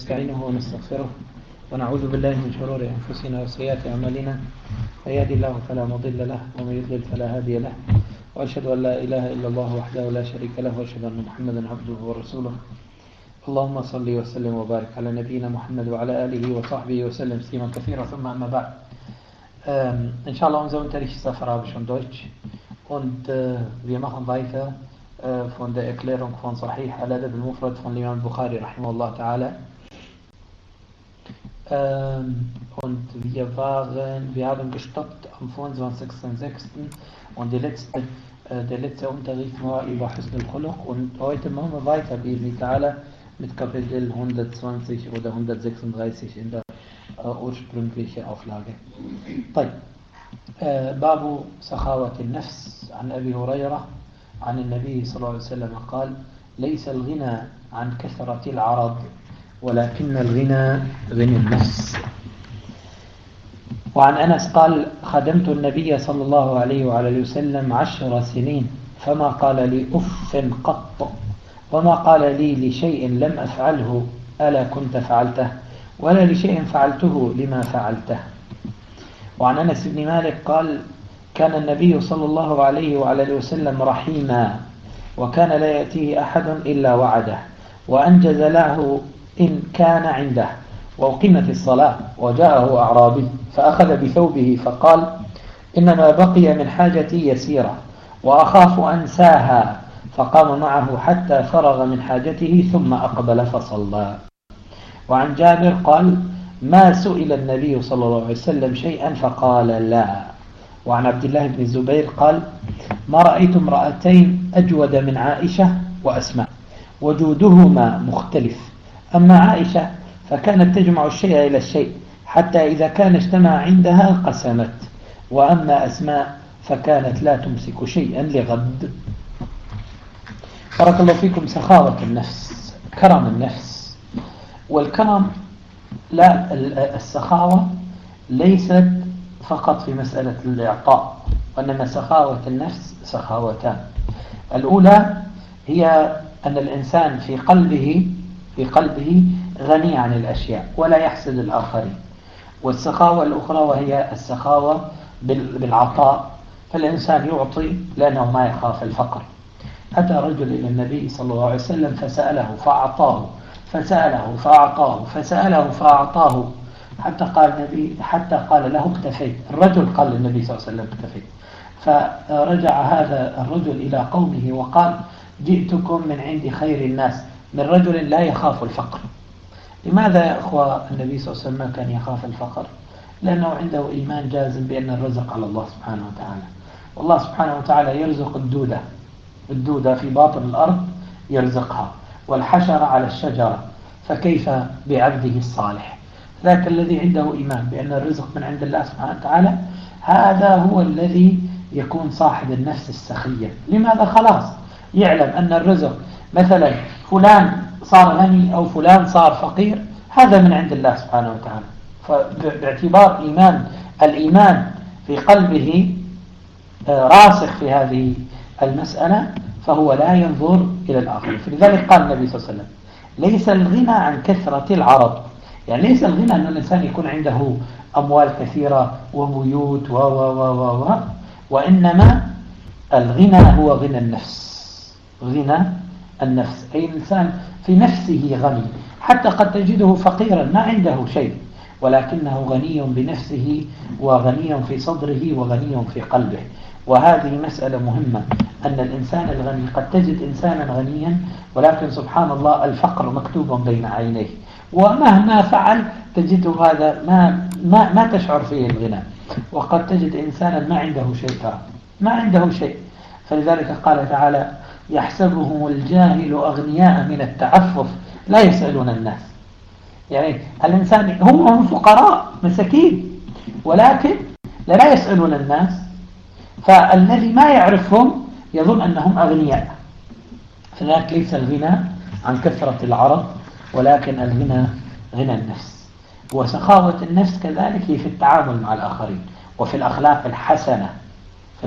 ونستعينه ونستغفره ونعوذ بالله من شرور أنفسنا وسيئات أعمالنا، من يهد الله فلا مضل له ومن يضلل فلا هادي له، وأشهد أن لا إله إلا الله وحده لا شريك له، وأشهد أن محمدا عبده ورسوله. اللهم صل وسلم وبارك على نبينا محمد وعلى آله وصحبه وسلم تسليما كثيرا. ثم أما بعد. Inshallah, unser Unterricht ist auf Arabisch und Deutsch und wir machen weiter von der Erklärung von Sahih al-Adab al-Mufrad von Imam Bukhari rahimahullah ta'ala. Und wir haben gestoppt am 25.06. und der letzte Unterricht war über Husn al-Khuluq und heute machen wir weiter mit Kapitel 120 oder 136 in der ursprünglichen Auflage. طيب. باب سخاوة النفس عن أبي هريرة عن النبي صلى الله عليه وسلم قال: ليس الغنى عن كثرة العرض ولكن الغنى غنى النفس. وعن أنس قال: خدمت النبي صلى الله عليه وعلى وسلم 10 سنين فما قال لي أف قط، وما قال لي لشيء لم أفعله ألا كنت فعلته، ولا لشيء فعلته لما فعلته. وعن أنس بن مالك قال: كان النبي صلى الله عليه وعلى وسلم رحيما، وكان لا يأتيه أحد إلا وعده، وأنجز له إن كان عنده، وأقيمت الصلاة وجاءه أعرابي فأخذ بثوبه فقال: إنما بقي من حاجتي يسيرة وأخاف أنساها، فقام معه حتى فرغ من حاجته ثم أقبل فصلى. وعن جابر قال: ما سئل النبي صلى الله عليه وسلم شيئا فقال لا. وعن عبد الله بن الزبير قال: ما رأيت امرأتين أجود من عائشة وأسماء، وجودهما مختلف، أما عائشة فكانت تجمع الشيء إلى الشيء حتى إذا كان اجتمع عندها قسمت، وأما أسماء فكانت لا تمسك شيئا لغد. بارك الله فيكم. سخاوة النفس، كرم النفس. والكرم لا، السخاوة ليست فقط في مسألة الإعطاء، وإنما سخاوة النفس سخاوتان. الأولى هي أن الإنسان في قلبه غني عن الأشياء ولا يحسد الآخرين. والسخاوة الأخرى وهي السخاوة بالعطاء، فالإنسان يعطي لأنه ما يخاف الفقر. أتى رجل إلى النبي صلى الله عليه وسلم فسأله فأعطاه، فسأله فأعطاه، فسأله فأعطاه، حتى قال له اكتفيت. الرجل قال للنبي صلى الله عليه وسلم اكتفيت. فرجع هذا الرجل إلى قومه وقال: جئتكم من عند خير الناس، من رجل لا يخاف الفقر. لماذا يا أخوة النبي صلى الله عليه وسلم ما كان يخاف الفقر؟ لأنه عنده إيمان جازم بأن الرزق على الله سبحانه وتعالى، والله سبحانه وتعالى يرزق الدودة في باطن الأرض يرزقها، والحشرة على الشجرة، فكيف بعبده الصالح؟ ذاك الذي عنده إيمان بأن الرزق من عند الله سبحانه وتعالى، هذا هو الذي يكون صاحب النفس السخية. لماذا؟ خلاص يعلم أن الرزق، مثلا فلان صار غني أو فلان صار فقير، هذا من عند الله سبحانه وتعالى. فباعتبار الإيمان في قلبه راسخ في هذه المسألة، فهو لا ينظر إلى الآخر. فلذلك قال النبي صلى الله عليه وسلم: ليس الغنى عن كثرة العرض، يعني ليس الغنى أن الإنسان يكون عنده أموال كثيرة وبيوت وإنما الغنى هو غنى النفس. أي إنسان في نفسه غني، حتى قد تجده فقيرا ما عنده شيء، ولكنه غني بنفسه وغني في صدره وغني في قلبه. وهذه مسألة مهمة، أن الإنسان الغني قد تجد إنسانا غنيا ولكن سبحان الله الفقر مكتوب بين عينيه، ومهما فعل تجده هذا ما تشعر فيه الغنى. وقد تجد إنسانا ما عنده شيء. فلذلك قال تعالى: يحسبهم الجاهل أغنياء من التعفف لا يسألون الناس. يعني الإنسان هم فقراء مساكين ولكن لا يسألون الناس، فالذي ما يعرفهم يظن أنهم أغنياء. فذلك ليس الغنى عن كثرة العرض، ولكن الغنى غنى النفس. وسخاوة النفس كذلك هي في التعامل مع الآخرين وفي الأخلاق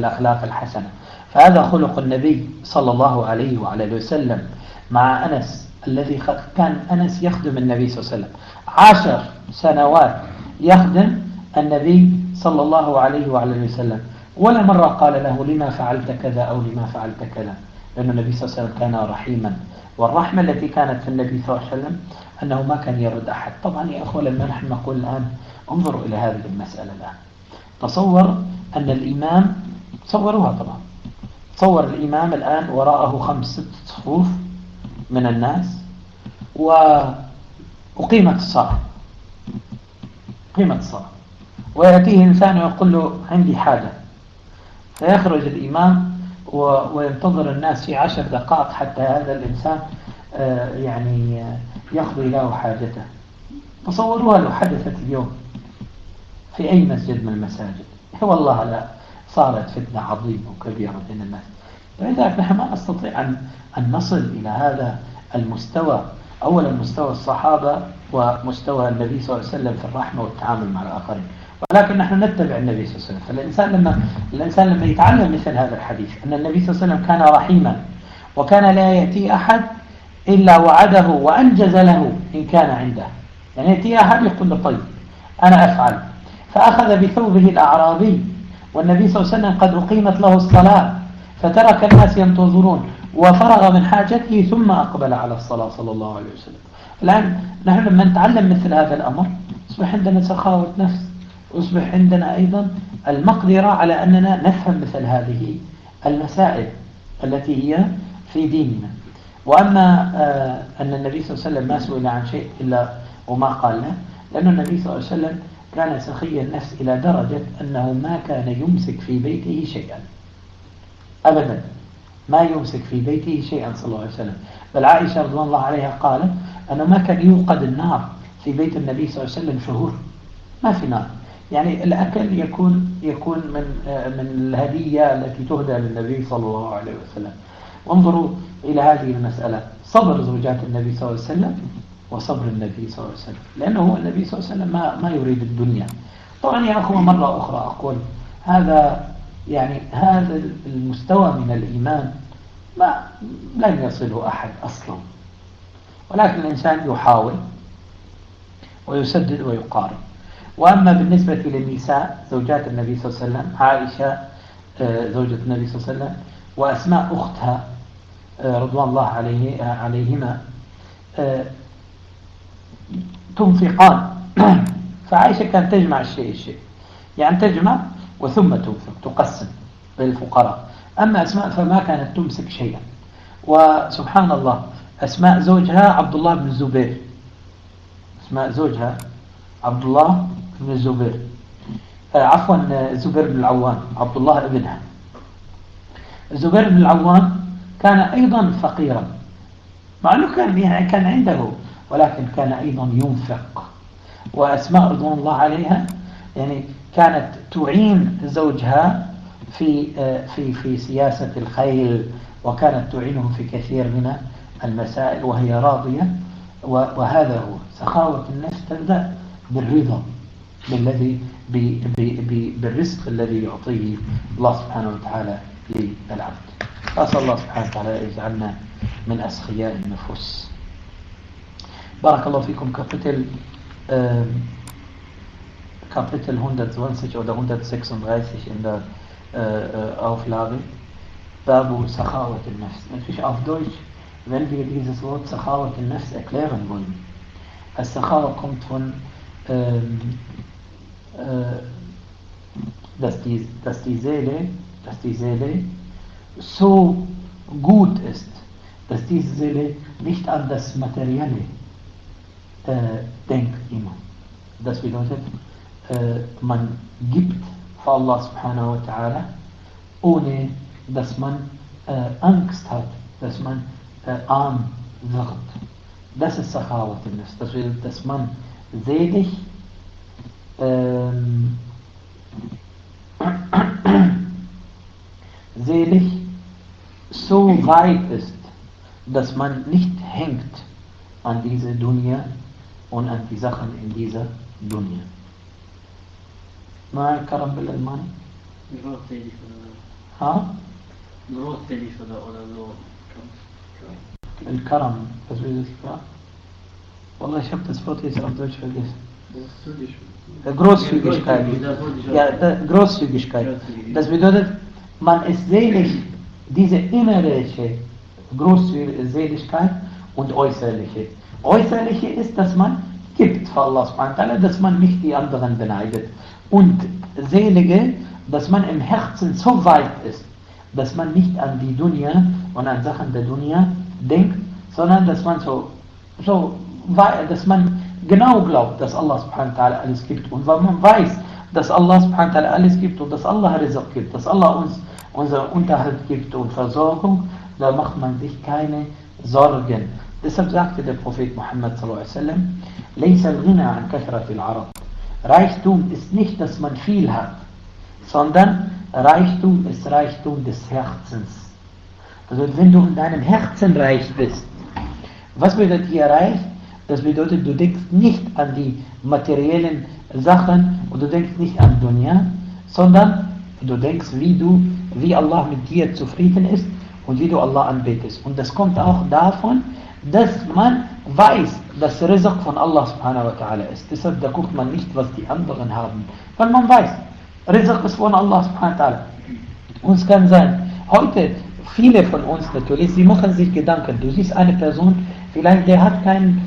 الحسنة. فهذا خلق النبي صلى الله عليه وعلى وسلم مع أنس الذي كان أنس يخدم النبي صلى الله عليه وسلم 10 سنوات يخدم النبي صلى الله عليه وعلى وسلم، ولا مرة قال له لما فعلت كذا أو لما فعلت كذا، لأن النبي صلى الله عليه وسلم كان رحيما. والرحمة التي كانت في النبي صلى الله عليه وسلم أنه ما كان يرد أحد. طبعا يا أخوة لما نحن نقول الآن انظروا إلى هذه المسألة الآن، تصور أن الإمام، تصوروها طبعا، تصور الإمام الآن وراءه 5-6 صفوف من الناس وقيمة الصلاة، قيمة الصلاة، ويأتيه إنسان ويقول له عندي حاجة، فيخرج الإمام وينتظر الناس في 10 دقائق حتى هذا الإنسان يعني يقضي له حاجته. تصوروها لو حدثت اليوم في أي مسجد من المساجد، والله لا صارت فتنة عظيمة وكبيرة بين الناس. فلذلك نحن ما نستطيع أن نصل إلى هذا المستوى، أولا مستوى الصحابة ومستوى النبي صلى الله عليه وسلم في الرحمة والتعامل مع الآخرين، ولكن نحن نتبع النبي صلى الله عليه وسلم. فالإنسان لما يتعلم مثل هذا الحديث أن النبي صلى الله عليه وسلم كان رحيما وكان لا يأتي أحد إلا وعده وأنجز له إن كان عنده، يعني يأتي أحد يقول له طيب أنا أفعل، فأخذ بثوبه الأعرابي والنبي صلى الله عليه وسلم قد أقيمت له الصلاة فترك الناس ينتظرون وفرغ من حاجته ثم أقبل على الصلاة صلى الله عليه وسلم. الآن نحن لما نتعلم مثل هذا الأمر يصبح عندنا سخاوة نفس، ويصبح عندنا أيضا المقدرة على أننا نفهم مثل هذه المسائل التي هي في ديننا. وأما أن النبي صلى الله عليه وسلم ما سئل عن شيء إلا وما قال له، لأن النبي صلى الله عليه وسلم كان سخي النفس إلى درجة أنه ما كان يمسك في بيته شيئا أبدا، ما يمسك في بيته شيئا صلى الله عليه وسلم. بل عائشة رضي الله عليها قالت أنه ما كان يوقد النار في بيت النبي صلى الله عليه وسلم شهور، ما في نار، يعني الأكل يكون من الهدية التي تهدى للنبي صلى الله عليه وسلم. وانظروا إلى هذه المسألة، صبر زوجات النبي صلى الله عليه وسلم وصبر النبي صلى الله عليه وسلم، لأنه النبي صلى الله عليه وسلم ما يريد الدنيا. طبعا يا أخوة مرة أخرى أقول هذا المستوى من الإيمان ما لن يصله أحد أصلا، ولكن الإنسان يحاول ويسدد ويقارب. وأما بالنسبة للنساء زوجات النبي صلى الله عليه وسلم، عائشة زوجة النبي صلى الله عليه وسلم وأسماء أختها رضوان الله عليهما تنفقان فعائشة كانت تجمع الشيء، يعني تجمع وثم تنفق تقسم للفقراء. أما أسماء فما كانت تمسك شيئا. وسبحان الله أسماء زوجها عبد الله بن الزبير، أسماء زوجها عبد الله بن الزبير، عفوا الزبير بن العوام، عبد الله ابنها. الزبير بن العوام كان أيضا فقيرا، مع أنه كان عنده، ولكن كان أيضا ينفق. وأسماء رضوان الله عليها يعني كانت تعين زوجها في سياسة الخيل، وكانت تعينه في كثير من المسائل وهي راضية. وهذا هو سخاوة النفس، تبدأ بالرضا بالرزق الذي يعطيه الله سبحانه وتعالى للعبد. أسأل الله سبحانه وتعالى يجعلنا من أسخياء النفوس. بارك الله فيكم. Kapitel 120 oder 136 in der Auflage, Babu Sakhawat al-Nafs. Natürlich auf Deutsch, wenn wir dieses Wort Sakhawat al-Nafs erklären wollen. Al-Sakhawa kommt von, dass die Seele so gut ist, dass diese Seele nicht an das Materielle denkt immer. Das bedeutet, man gibt für Allah subhanahu wa ta'ala, ohne dass man Angst hat, dass man arm wird. Das ist Sakhawat al-Nafs. Das bedeutet, dass man selig so weit ist, dass man nicht hängt an diese Dunya und an die Sachen in dieser Dunya. ما الكرم بالألماني؟ ها؟ Großzügig oder so. Al-Karam, was will das? Wallah, ich habe das Wort jetzt auf Deutsch vergessen. Großzügigkeit. Ja, Großzügigkeit. Das bedeutet, man ist selig, diese innerliche Großzügigkeit und äußerliche. Äußerliche ist, dass man gibt für Allah subhanahu wa ta'ala, dass man nicht die anderen beneidet. Und selige, dass man im Herzen so weit ist, dass man nicht an die Dunya und an Sachen der Dunya denkt, sondern dass man dass man genau glaubt, dass Allah subhanahu wa ta'ala alles gibt. Und weil man weiß, dass Allah subhanahu wa ta'ala alles gibt und dass Allah Rizq gibt, dass Allah uns unseren Unterhalt gibt und Versorgung, da macht man sich keine Sorgen. Deshalb sagte der Prophet Muhammad sallallahu alaihi wasallam, ليس الغنى عن كثرة العرب. Reichtum ist nicht, dass man viel hat, sondern Reichtum ist Reichtum des Herzens. Also wenn du in deinem Herzen reich bist, was bedeutet hier reich? Das bedeutet, du denkst nicht an die materiellen Sachen und du denkst nicht an Dunya, sondern du denkst, wie Allah mit dir zufrieden ist und wie du Allah anbetest. Und das kommt auch davon, dass man weiß, dass Rizq von Allah subhanahu wa ta'ala ist. Deshalb da guckt man nicht, was die anderen haben. Weil man weiß, Rizq ist von Allah subhanahu wa ta'ala. Und es kann sein, heute, viele von uns natürlich, sie machen sich Gedanken. Du siehst eine Person, vielleicht der hat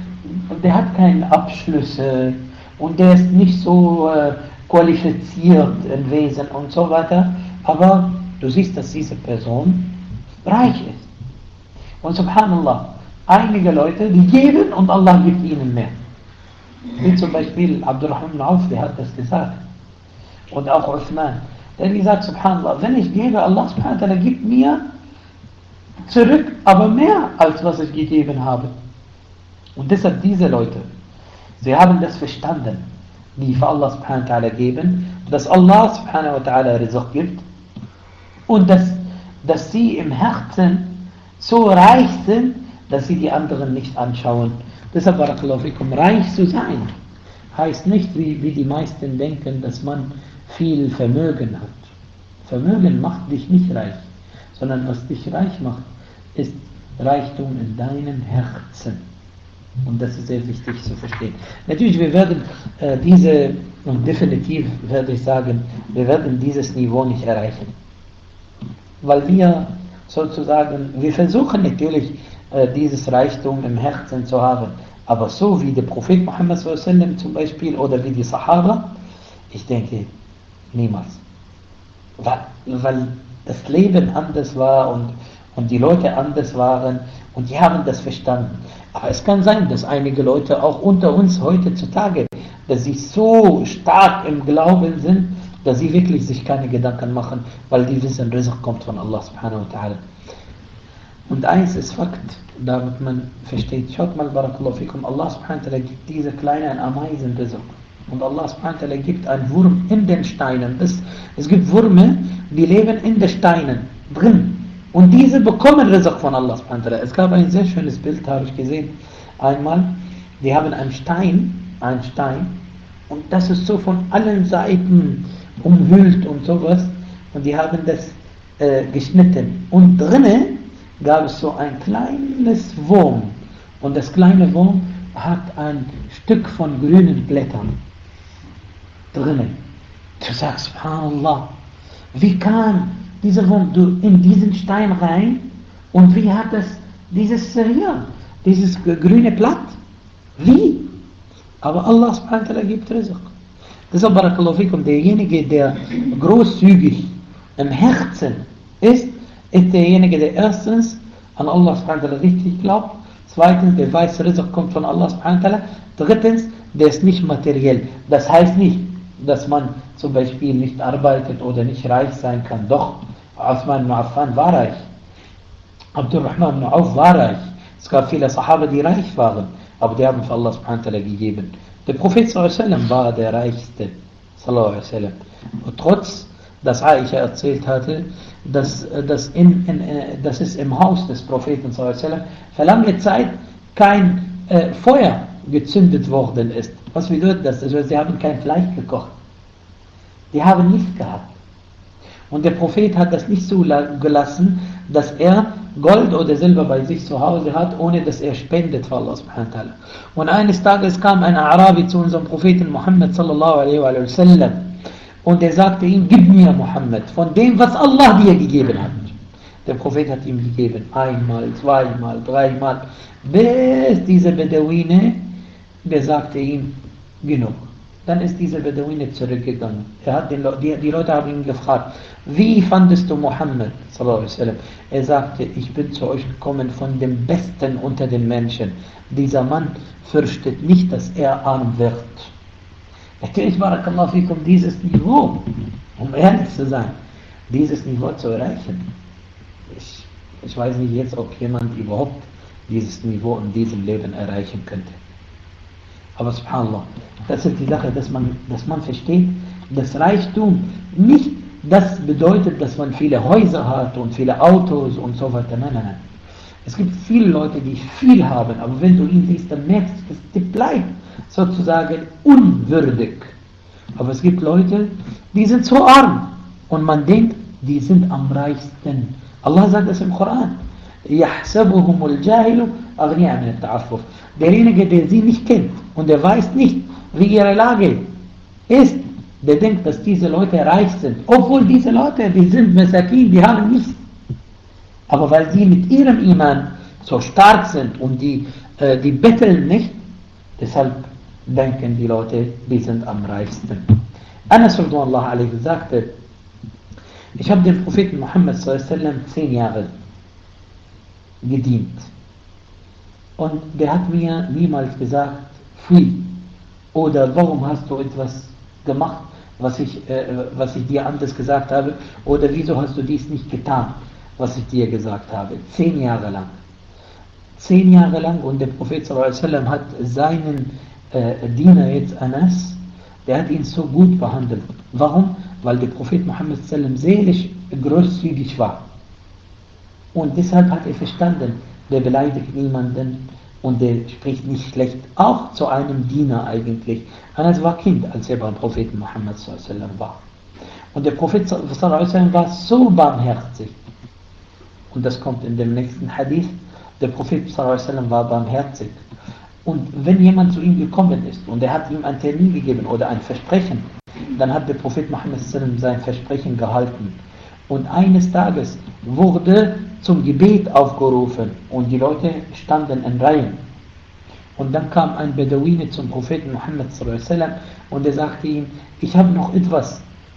keinen Abschluss und der ist nicht so qualifiziert im Wesen und so weiter. Aber du siehst, dass diese Person reich ist. Und subhanallah, einige Leute, die geben und Allah gibt ihnen mehr. Wie zum Beispiel Abdurrahman ibn Auf, der hat das gesagt. Und auch Uthman. Der hat gesagt, subhanallah, wenn ich gebe, Allah subhanahu wa ta'ala gibt mir zurück, aber mehr als was ich gegeben habe. Und deshalb diese Leute, sie haben das verstanden, die für Allah subhanahu wa ta'ala geben, dass Allah subhanahu wa ta'ala Rizq gibt und dass sie im Herzen so reich sind, dass sie die anderen nicht anschauen. Deshalb, barakallahu fikum, reich zu sein, heißt nicht, wie die meisten denken, dass man viel Vermögen hat. Vermögen macht dich nicht reich, sondern was dich reich macht, ist Reichtum in deinem Herzen. Und das ist sehr wichtig zu verstehen. Natürlich, wir werden und definitiv werde ich sagen, wir werden dieses Niveau nicht erreichen. Weil wir sozusagen, wir versuchen natürlich, dieses Reichtum im Herzen zu haben. Aber so wie der Prophet Muhammad sallallahu alaihi wasallam zum Beispiel oder wie die Sahaba, ich denke, niemals. Weil das Leben anders war und die Leute anders waren und die haben das verstanden. Aber es kann sein, dass einige Leute auch unter uns heutzutage, dass sie so stark im Glauben sind, dass sie wirklich sich keine Gedanken machen, weil die wissen, Rizq kommt von Allah subhanahu wa ta'ala. Und eins ist Fakt, damit man versteht, schaut mal, barakallahu fikum, Allah subhanahu wa ta'ala gibt diese kleinen Ameisen Rizq. Und Allah subhanahu wa ta'ala gibt einen Wurm in den Steinen. Es gibt Würme, die leben in den Steinen drin. Und diese bekommen Rizq von Allah subhanahu wa ta'ala. Es gab ein sehr schönes Bild, habe ich gesehen. Einmal, die haben einen Stein, und das ist so von allen Seiten umhüllt und sowas. Und die haben das geschnitten. Und drinnen gab es so ein kleines Wurm. Und das kleine Wurm hat ein Stück von grünen Blättern drinnen. Du sagst, subhanallah, wie kam dieser Wurm in diesen Stein rein und wie hat es dieses grüne Blatt? Wie? Aber Allah subhanahu wa ta'ala gibt Rizq. Deshalb, barakallahu fikum, derjenige, der großzügig im Herzen ist derjenige, der erstens an Allah subhanahu wa ta'ala richtig glaubt, zweitens, der weiß, Rizq kommt von Allah subhanahu wa ta'ala, drittens, der ist nicht materiell. Das heißt nicht, dass man zum Beispiel nicht arbeitet oder nicht reich sein kann. Doch, Uthman ibn Affan war reich. Abdurrahman ibn Auf war reich. Es gab viele Sahaba, die reich waren, aber die haben für Allah subhanahu wa ta'ala gegeben. Der Prophet sallallahu alaihi wasallam war der Reichste. Sallallahu alaihi wasallam. Und trotz, dass Aisha erzählt hatte, dass es im Haus des Propheten sallallahu alaihi wasallam für lange Zeit kein Feuer gezündet worden ist. Was bedeutet das? Also, sie haben kein Fleisch gekocht. Die haben nichts gehabt. Und der Prophet hat das nicht so gelassen, dass er Gold oder Silber bei sich zu Hause hat, ohne dass er spendet für Allah subhanahu wa ta'ala. Und eines Tages kam ein Arabi zu unserem Propheten Muhammad sallallahu alaihi wa sallam und er sagte ihm, gib mir Muhammad von dem, was Allah dir gegeben hat. Der Prophet hat ihm gegeben, einmal, zweimal, dreimal, bis dieser Bedouine, der sagte ihm, genug. Dann ist dieser Bedouine zurückgegangen. Die Leute haben ihn gefragt, wie fandest du Muhammad? Er sagte, ich bin zu euch gekommen von dem Besten unter den Menschen. Dieser Mann fürchtet nicht, dass er arm wird. Natürlich, barakallahu fikum, dieses Niveau, um ehrlich zu sein, dieses Niveau zu erreichen. Ich weiß nicht jetzt, ob jemand überhaupt dieses Niveau in diesem Leben erreichen könnte. Aber subhanallah, das ist die Sache, dass man versteht, dass Reichtum nicht das bedeutet, dass man viele Häuser hat und viele Autos und so weiter. Nein. Es gibt viele Leute, die viel haben, aber wenn du ihn siehst, dann merkst du, dass die bleibt sozusagen unwürdig. Aber es gibt Leute, die sind so arm und man denkt, die sind am reichsten. Allah sagt es im Koran. يَحْسَبُهُمُ الْجَاهِلُ أَغْنِيَا مِنَ التَّعَفُّفِ. Derjenige, der sie nicht kennt und der weiß nicht, wie ihre Lage ist, der denkt, dass diese Leute reich sind. Obwohl diese Leute, die sind Masakin, die haben nichts. Aber weil sie mit ihrem Iman so stark sind und die betteln nicht, deshalb denken die Leute, die sind am reichsten. Anas radhiyallahu anhu sagte, ich habe dem Propheten Muhammad sallallahu alaihi wasallam 10 Jahre gedient. Und der hat mir niemals gesagt, pfui, oder warum hast du etwas gemacht, was ich dir anders gesagt habe, oder wieso hast du dies nicht getan, was ich dir gesagt habe. 10 Jahre lang. 10 Jahre lang, und der Prophet sallallahu alaihi wasallam hat seinen Diener jetzt Anas, der hat ihn so gut behandelt. Warum? Weil der Prophet Muhammad sallallahu alaihi wasallam seelisch großzügig war. Und deshalb hat er verstanden, der beleidigt niemanden und der spricht nicht schlecht, auch zu einem Diener eigentlich. Anas war Kind, als er beim Propheten Muhammad sallallahu alaihi wasallam war. Und der Prophet sallallahu alaihi wasallam war so barmherzig. Und das kommt in dem nächsten Hadith. Der Prophet sallallahu alaihi wasallam war barmherzig. Und wenn jemand zu ihm gekommen ist und er hat ihm einen Termin gegeben oder ein Versprechen, dann hat der Prophet Muhammad sallallahu alaihi wasallam sein Versprechen gehalten. Und eines Tages wurde zum Gebet aufgerufen und die Leute standen in Reihen. Und dann kam ein Bedouine zum Propheten Muhammad sallallahu alaihi wasallam und er sagte ihm, ich habe noch etwas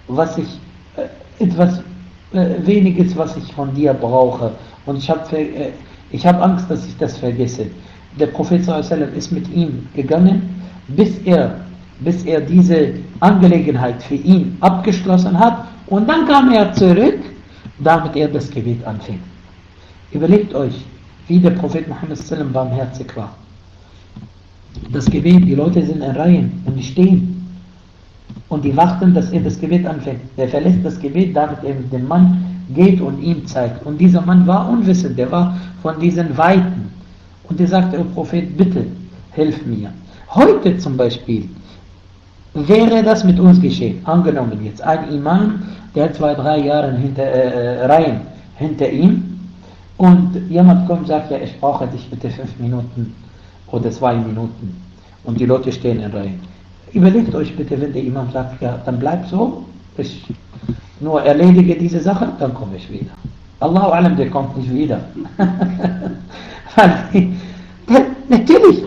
weniges, was ich von dir brauche. Und ich habe Angst, dass ich das vergesse. Der Prophet sallallahu alaihi wasallam ist mit ihm gegangen, bis er diese Angelegenheit für ihn abgeschlossen hat. Und dann kam er zurück, damit er das Gebet anfing. Überlegt euch, wie der Prophet Muhammad sallallahu alaihi wasallam barmherzig war. Das Gebet, die Leute sind in Reihen und die stehen. Und die warten, dass er das Gebet anfängt. Der verlässt das Gebet, damit er mit dem Mann geht und ihm zeigt. Und dieser Mann war unwissend, der war von diesen Weiten. Und er sagte, O Prophet, bitte, hilf mir. Heute zum Beispiel wäre das mit uns geschehen. Angenommen jetzt, ein Imam, der hat 2-3 Jahre Reihen hinter ihm. Und jemand kommt und sagt, ja, ich brauche dich bitte 5 Minuten oder 2 Minuten. Und die Leute stehen in Reihen. Überlegt euch bitte, wenn der Imam sagt, ja, dann bleibt so, ich nur erledige diese Sache, dann komme ich wieder. Allahu alam, der kommt nicht wieder. Natürlich.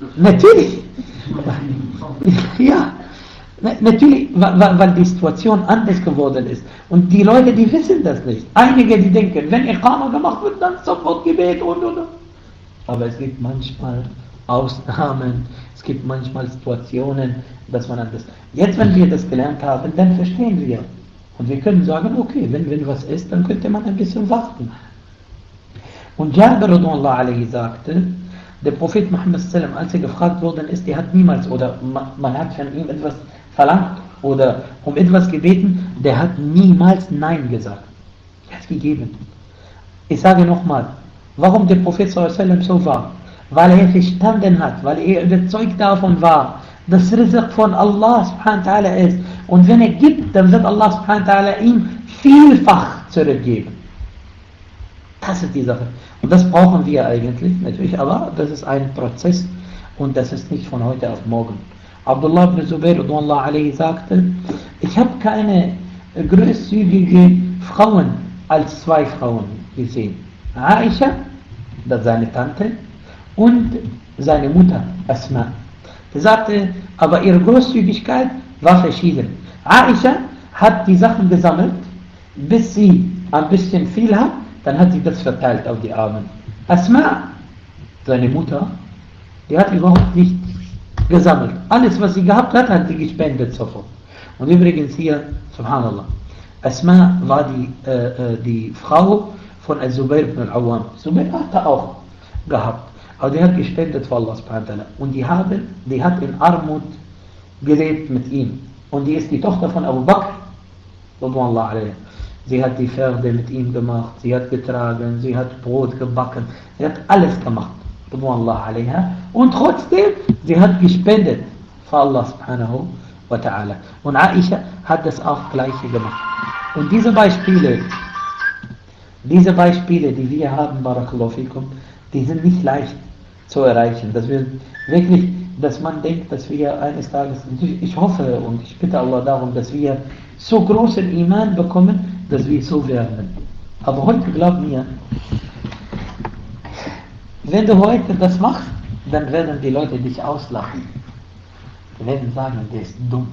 Ja, natürlich, weil die Situation anders geworden ist. Und die Leute, die wissen das nicht. Einige, die denken, wenn Iqama gemacht wird, dann sofort Gebet und. Aber es gibt manchmal Ausnahmen, es gibt manchmal Situationen, dass man anders. Jetzt, wenn wir das gelernt haben, dann verstehen wir. Und wir können sagen, okay, wenn was ist, dann könnte man ein bisschen warten. Und Jabir radhiyallahu anhu sagte, der Prophet Muhammad sallallahu alaihi wasallam, als er gefragt worden ist, der hat niemals, oder man hat von ihm etwas verlangt oder um etwas gebeten, der hat niemals Nein gesagt. Er hat gegeben. Ich sage nochmal, warum der Prophet sallallahu alaihi wasallam so war? Weil er verstanden hat, weil er überzeugt davon war, dass Rizq von Allah subhanahu wa ta'ala ist. Und wenn er gibt, dann wird Allah subhanahu wa ta'ala ihm vielfach zurückgeben. Das ist die Sache. Und das brauchen wir eigentlich, natürlich, aber das ist ein Prozess und das ist nicht von heute auf morgen. Abdullah ibn Zubayr radhiyallahu anhu sagte, ich habe keine großzügige Frauen als zwei Frauen gesehen. Aisha, das ist seine Tante, und seine Mutter, Asma. Er sagte, aber ihre Großzügigkeit war verschieden. Aisha hat die Sachen gesammelt, bis sie ein bisschen viel hat, dann hat sie das verteilt auf die Armen. Asma, seine Mutter, die hat überhaupt nicht gesammelt. Alles, was sie gehabt hat, hat sie gespendet sofort. Und übrigens hier, subhanallah, Asma war die Frau von Al-Zubayr ibn al-Awwam. Zubayr hatte auch gehabt, aber die hat gespendet für Allah subhanahu wa ta'ala. Und die hat in Armut gelebt mit ihm. Und die ist die Tochter von Abu Bakr, radhiyallahu anhu. Sie hat die Pferde mit ihm gemacht, sie hat getragen, sie hat Brot gebacken, sie hat alles gemacht, radhiyallahu anha. Und trotzdem, sie hat gespendet für Allah subhanahu wa ta'ala. Und Aisha hat das auch gleiche gemacht. Und diese Beispiele, die wir haben, barakallahu fikum, die sind nicht leicht zu erreichen. Dass wir wirklich, dass man denkt, dass wir eines Tages, ich hoffe und ich bitte Allah darum, dass wir so großen Iman bekommen, dass wir so werden. Aber heute, glaub mir, wenn du heute das machst, dann werden die Leute dich auslachen. Die werden sagen, der ist dumm.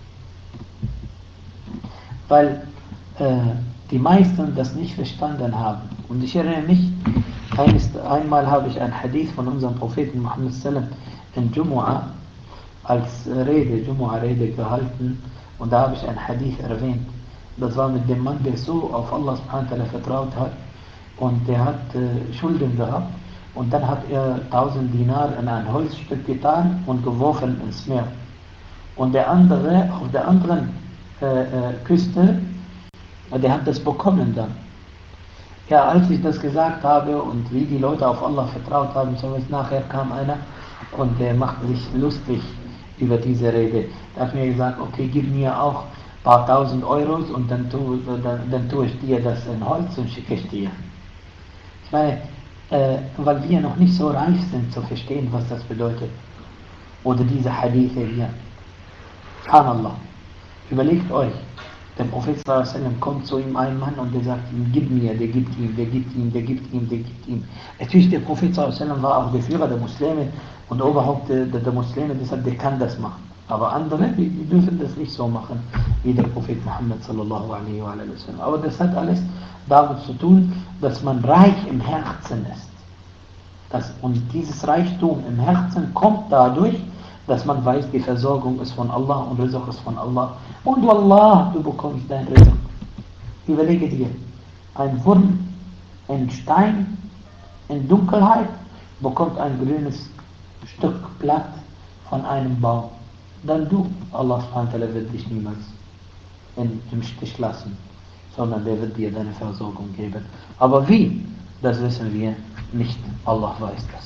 Weil die meisten das nicht verstanden haben. Und ich erinnere mich, einmal habe ich ein Hadith von unserem Propheten Muhammad sallam in Jumu'ah als Jumu'ah-Rede gehalten, und da habe ich ein Hadith erwähnt. Das war mit dem Mann, der so auf Allah subhanahu wa ta'ala vertraut hat, und der hat Schulden gehabt, und dann hat er 1000 Dinar in ein Holzstück getan und geworfen ins Meer. Und der andere auf der anderen Küste, der hat das bekommen dann. Ja, als ich das gesagt habe und wie die Leute auf Allah vertraut haben, so ist nachher kam einer und der macht sich lustig über diese Rede. Da hat mir gesagt, okay, gib mir auch ein paar 1000 Euros und dann tue ich dir das in Holz und schicke ich dir. Ich meine, weil wir noch nicht so reif sind zu verstehen, was das bedeutet. Oder diese Hadithe hier. Subhanallah. Überlegt euch, der Prophet sallallahu alaihi wasallam kommt zu ihm ein Mann und der sagt ihm, gib mir, der gibt ihm, der gibt ihm, der gibt ihm, der gibt ihm. Natürlich, der Prophet sallallahu alaihi wasallam war auch der Führer der Muslime und Oberhaupt der Muslime, deshalb der kann das machen. Aber andere, die dürfen das nicht so machen, wie der Prophet Muhammad sallallahu alaihi wasallam. Aber das hat alles damit zu tun, dass man reich im Herzen ist. Und dieses Reichtum im Herzen kommt dadurch, dass man weiß, die Versorgung ist von Allah und Rizq ist von Allah. Und Wallah, du bekommst dein Rizq. Überlege dir, ein Wurm, ein Stein, in Dunkelheit, bekommt ein grünes Stück Blatt von einem Baum. Dann du, Allah subhanahu wa ta'ala wird dich niemals im Stich lassen, sondern der wird dir deine Versorgung geben. Aber wie, das wissen wir nicht. Allah weiß das.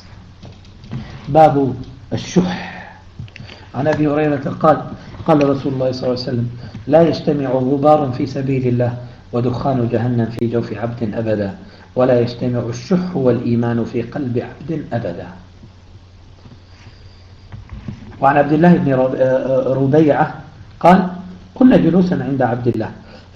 Babu al-Shuh. عن أبي هريرة قال رسول الله صلى الله عليه وسلم لا يجتمع غبار في سبيل الله ودخان جهنم في جوف عبد أبدا ولا يجتمع الشح والإيمان في قلب عبد أبدا. وعن عبد الله بن ربيعة قال كنا جلوسا عند عبد الله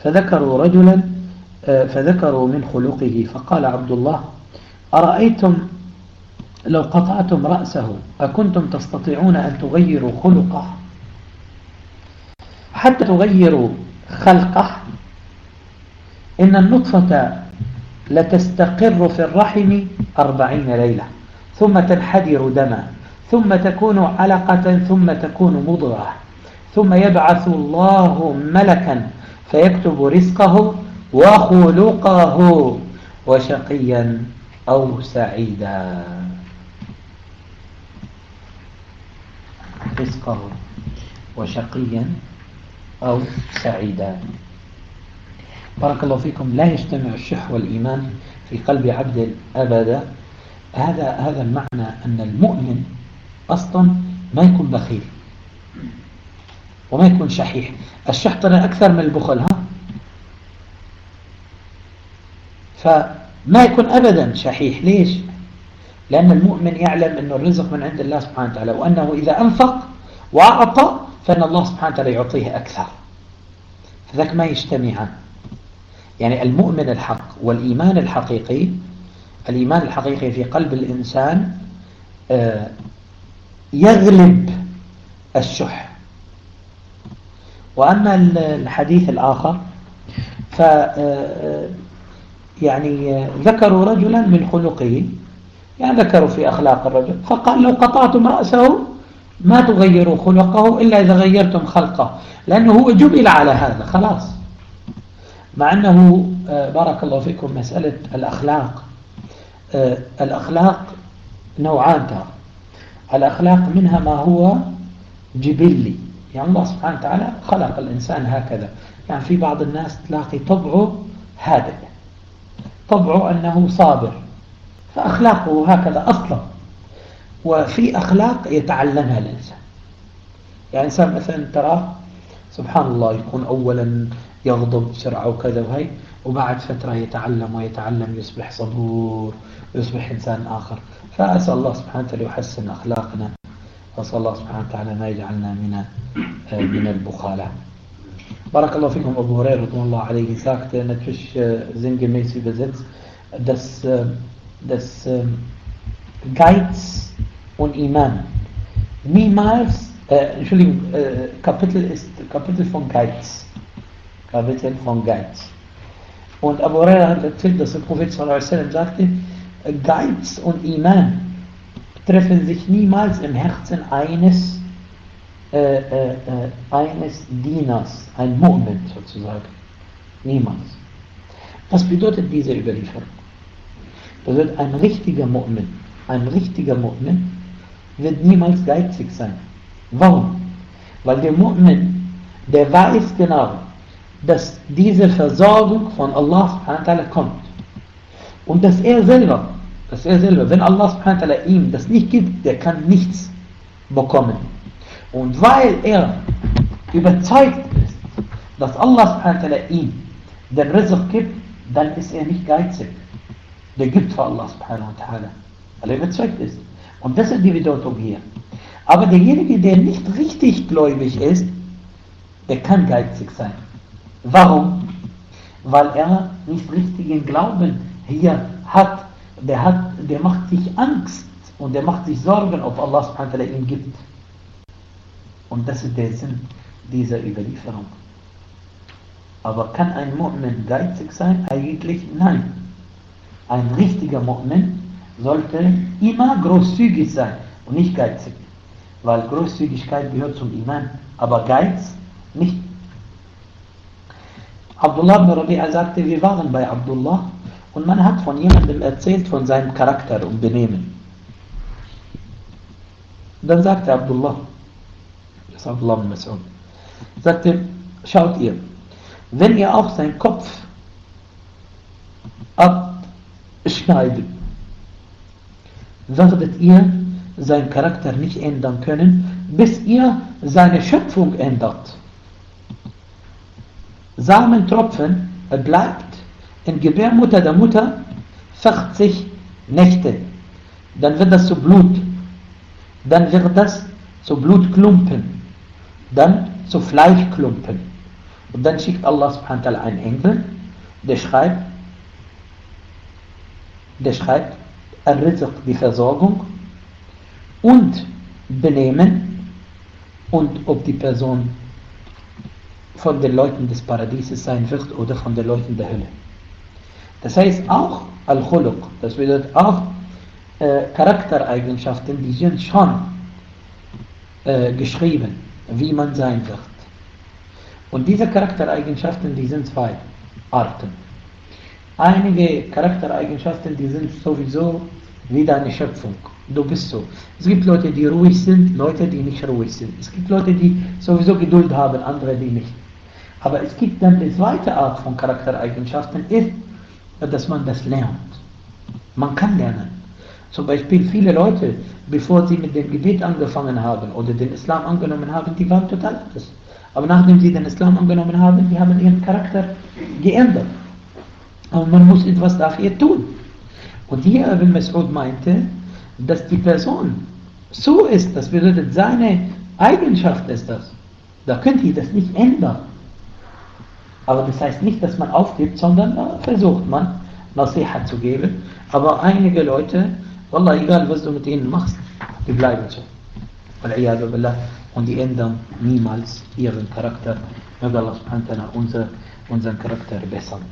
فذكروا من خلقه فقال عبد الله أرأيتم لو قطعتم رأسه أكنتم تستطيعون أن تغيروا خلقه حتى تغيروا خلقه إن النطفة لتستقر في الرحم 40 ليلة ثم تنحدر دما ثم تكون علقة ثم تكون مضغة ثم يبعث الله ملكا فيكتب رزقه وخلقه وشقيا أو سعيدا. رزقه وشقيا أو سعيدا. بارك الله فيكم. لا يجتمع الشح والإيمان في قلب عبد أبدا. هذا المعنى أن المؤمن أصلا ما يكون بخيل وما يكون شحيح. الشح طلع أكثر من البخل. ما يكون أبدا شحيح. ليش؟ لأن المؤمن يعلم أن الرزق من عند الله سبحانه وتعالى، وأنه إذا أنفق وأعطى فإن الله سبحانه وتعالى يعطيه أكثر، فذاك ما يجتمعان. يعني المؤمن الحق والإيمان الحقيقي، الإيمان الحقيقي في قلب الإنسان يغلب الشح. وأما الحديث الآخر يعني ذكروا رجلا من خلقه، يعني ذكروا في أخلاق الرجل، فقال لو قطعتم رأسه ما تغيروا خلقه إلا إذا غيرتم خلقه، لأنه هو جبل على هذا خلاص. مع أنه بارك الله فيكم مسألة الأخلاق، الأخلاق نوعان ترى. الأخلاق منها ما هو جبلي، يعني الله سبحانه وتعالى خلق الإنسان هكذا. يعني في بعض الناس تلاقي طبعه هادئ، طبعه أنه صابر، فأخلاقه هكذا أصلا. وفي أخلاق يتعلمها الإنسان، يعني إنسان مثلا ترى سبحان الله يكون أولا يغضب بسرعة وكذا وهي، وبعد فترة يتعلم ويتعلم يصبح صبور ويصبح إنسان آخر. فأسأل الله سبحانه وتعالى يحسن أخلاقنا، وأسأل الله سبحانه وتعالى ما يجعلنا من البخلاء. بارك الله فيكم. Abu Hurairah radhiyallahu anhu sagte natürlich sinngemäß übersetzt, dass Geiz und Iman niemals, Entschuldigung, Kapitel von Geiz. Kapitel von Geiz. Und Abu Hurairah hat erzählt, dass der Prophet sallallahu alaihi wasallam sagte, Geiz und Iman treffen sich niemals im Herzen eines Dieners, ein Mu'min sozusagen. Niemals. Was bedeutet diese Überlieferung? Das bedeutet, ein richtiger Mu'min wird niemals geizig sein. Warum? Weil der Mu'min, der weiß genau, dass diese Versorgung von Allah subhanahu wa ta'ala kommt. Und dass er selber, wenn Allah subhanahu wa ta'ala ihm das nicht gibt, der kann nichts bekommen. Und weil er überzeugt ist, dass Allah subhanahu wa ta'ala ihm den Rizq gibt, dann ist er nicht geizig. Der gibt für Allah subhanahu wa ta'ala, weil er überzeugt ist. Und das ist die Bedeutung hier. Aber derjenige, der nicht richtig gläubig ist, der kann geizig sein. Warum? Weil er nicht richtigen Glauben hier hat. Der macht sich Angst und der macht sich Sorgen, ob Allah subhanahu wa ta'ala ihm gibt. Und das ist der Sinn dieser Überlieferung. Aber kann ein Mu'min geizig sein? Eigentlich nein. Ein richtiger Mu'min sollte immer großzügig sein und nicht geizig. Weil Großzügigkeit gehört zum Iman, aber Geiz nicht. Abdullah ibn Rabi'a sagte, wir waren bei Abdullah und man hat von jemandem erzählt von seinem Charakter und Benehmen. Dann sagte Abdullah, das ist Abdullah ibn Mas'ud, sagte, schaut ihr, wenn ihr auch seinen Kopf abschneidet, werdet ihr seinen Charakter nicht ändern können, bis ihr seine Schöpfung ändert. Samentropfen bleibt in Gebärmutter der Mutter 40 Nächte. Dann wird das zu Blut. Dann wird das zu Blutklumpen. Dann zu Fleischklumpen. Und dann schickt Allah subhanahu wa ta'ala einen Engel, der schreibt Al-Rizq, die Versorgung und Benehmen und ob die Person von den Leuten des Paradieses sein wird oder von den Leuten der Hölle. Das heißt auch Al-Khuluq, das bedeutet auch Charaktereigenschaften, die sind schon geschrieben, wie man sein wird. Und diese Charaktereigenschaften, die sind zwei Arten. Einige Charaktereigenschaften, die sind sowieso wie deine Schöpfung. Du bist so. Es gibt Leute, die ruhig sind, Leute, die nicht ruhig sind. Es gibt Leute, die sowieso Geduld haben, andere, die nicht. Aber es gibt dann die zweite Art von Charaktereigenschaften, ist, dass man das lernt. Man kann lernen. Zum Beispiel viele Leute, bevor sie mit dem Gebet angefangen haben oder den Islam angenommen haben, die waren total anders. Aber nachdem sie den Islam angenommen haben, die haben ihren Charakter geändert. Aber man muss etwas dafür tun. Und hier Ibn Mas'ud meinte, dass die Person so ist, das bedeutet, seine Eigenschaft ist das. Da könnt ihr das nicht ändern. Aber das heißt nicht, dass man aufgibt, sondern da versucht man, Nasiha zu geben. Aber einige Leute, Wallah, egal was du mit ihnen machst, die bleiben so. Und die ändern niemals ihren Charakter. Möge Allah subhanahu wa ta'ala unseren Charakter bessern.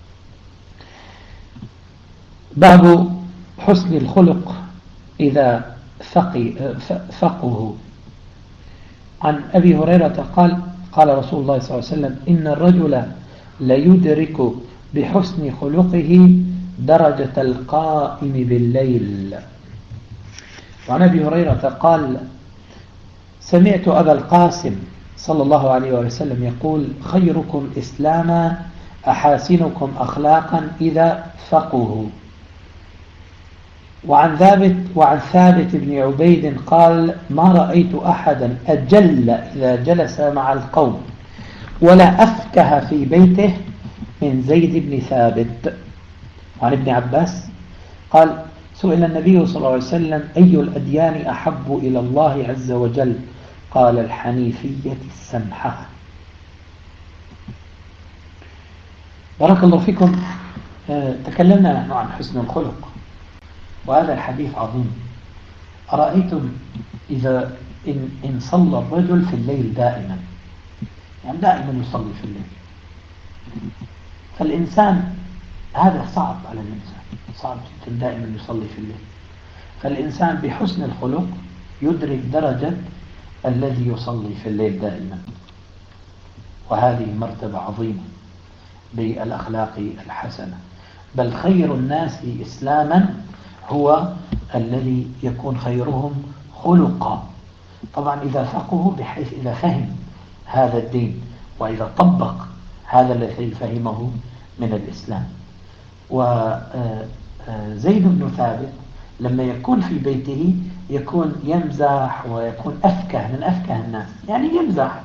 باب حسن الخلق إذا فقه. عن أبي هريرة قال رسول الله صلى الله عليه وسلم إن الرجل ليدرك بحسن خلقه درجة القائم بالليل. وعن أبي هريرة قال سمعت أبا القاسم صلى الله عليه وسلم يقول خيركم إسلاما أحاسنكم أخلاقا إذا فقهوا. وعن ثابت بن عبيد قال ما رأيت أحدا أجل إذا جلس مع القوم ولا أفكه في بيته من زيد بن ثابت. وعن ابن عباس قال سئل النبي صلى الله عليه وسلم أي الأديان أحب إلى الله عز وجل قال الحنيفية السمحة. بارك الله فيكم. تكلمنا نحن عن حسن الخلق وهذا الحديث عظيم. أرأيتم إذا إن صلى الرجل في الليل دائما، يعني دائما يصلي في الليل، فالإنسان هذا صعب على الإنسان، صعب جدا دائما يصلي في الليل. فالإنسان بحسن الخلق يدرك درجة الذي يصلي في الليل دائما، وهذه مرتبة عظيمة بالأخلاق الحسنة. بل خير الناس إسلاما هو الذي يكون خيرهم خلقا. طبعا إذا فقهوا بحيث إذا فهم هذا الدين وإذا طبق هذا الذي فهمه من الإسلام. وزيد بن ثابت لما يكون في بيته يكون يمزح ويكون أفكه من أفكه الناس، يعني يمزح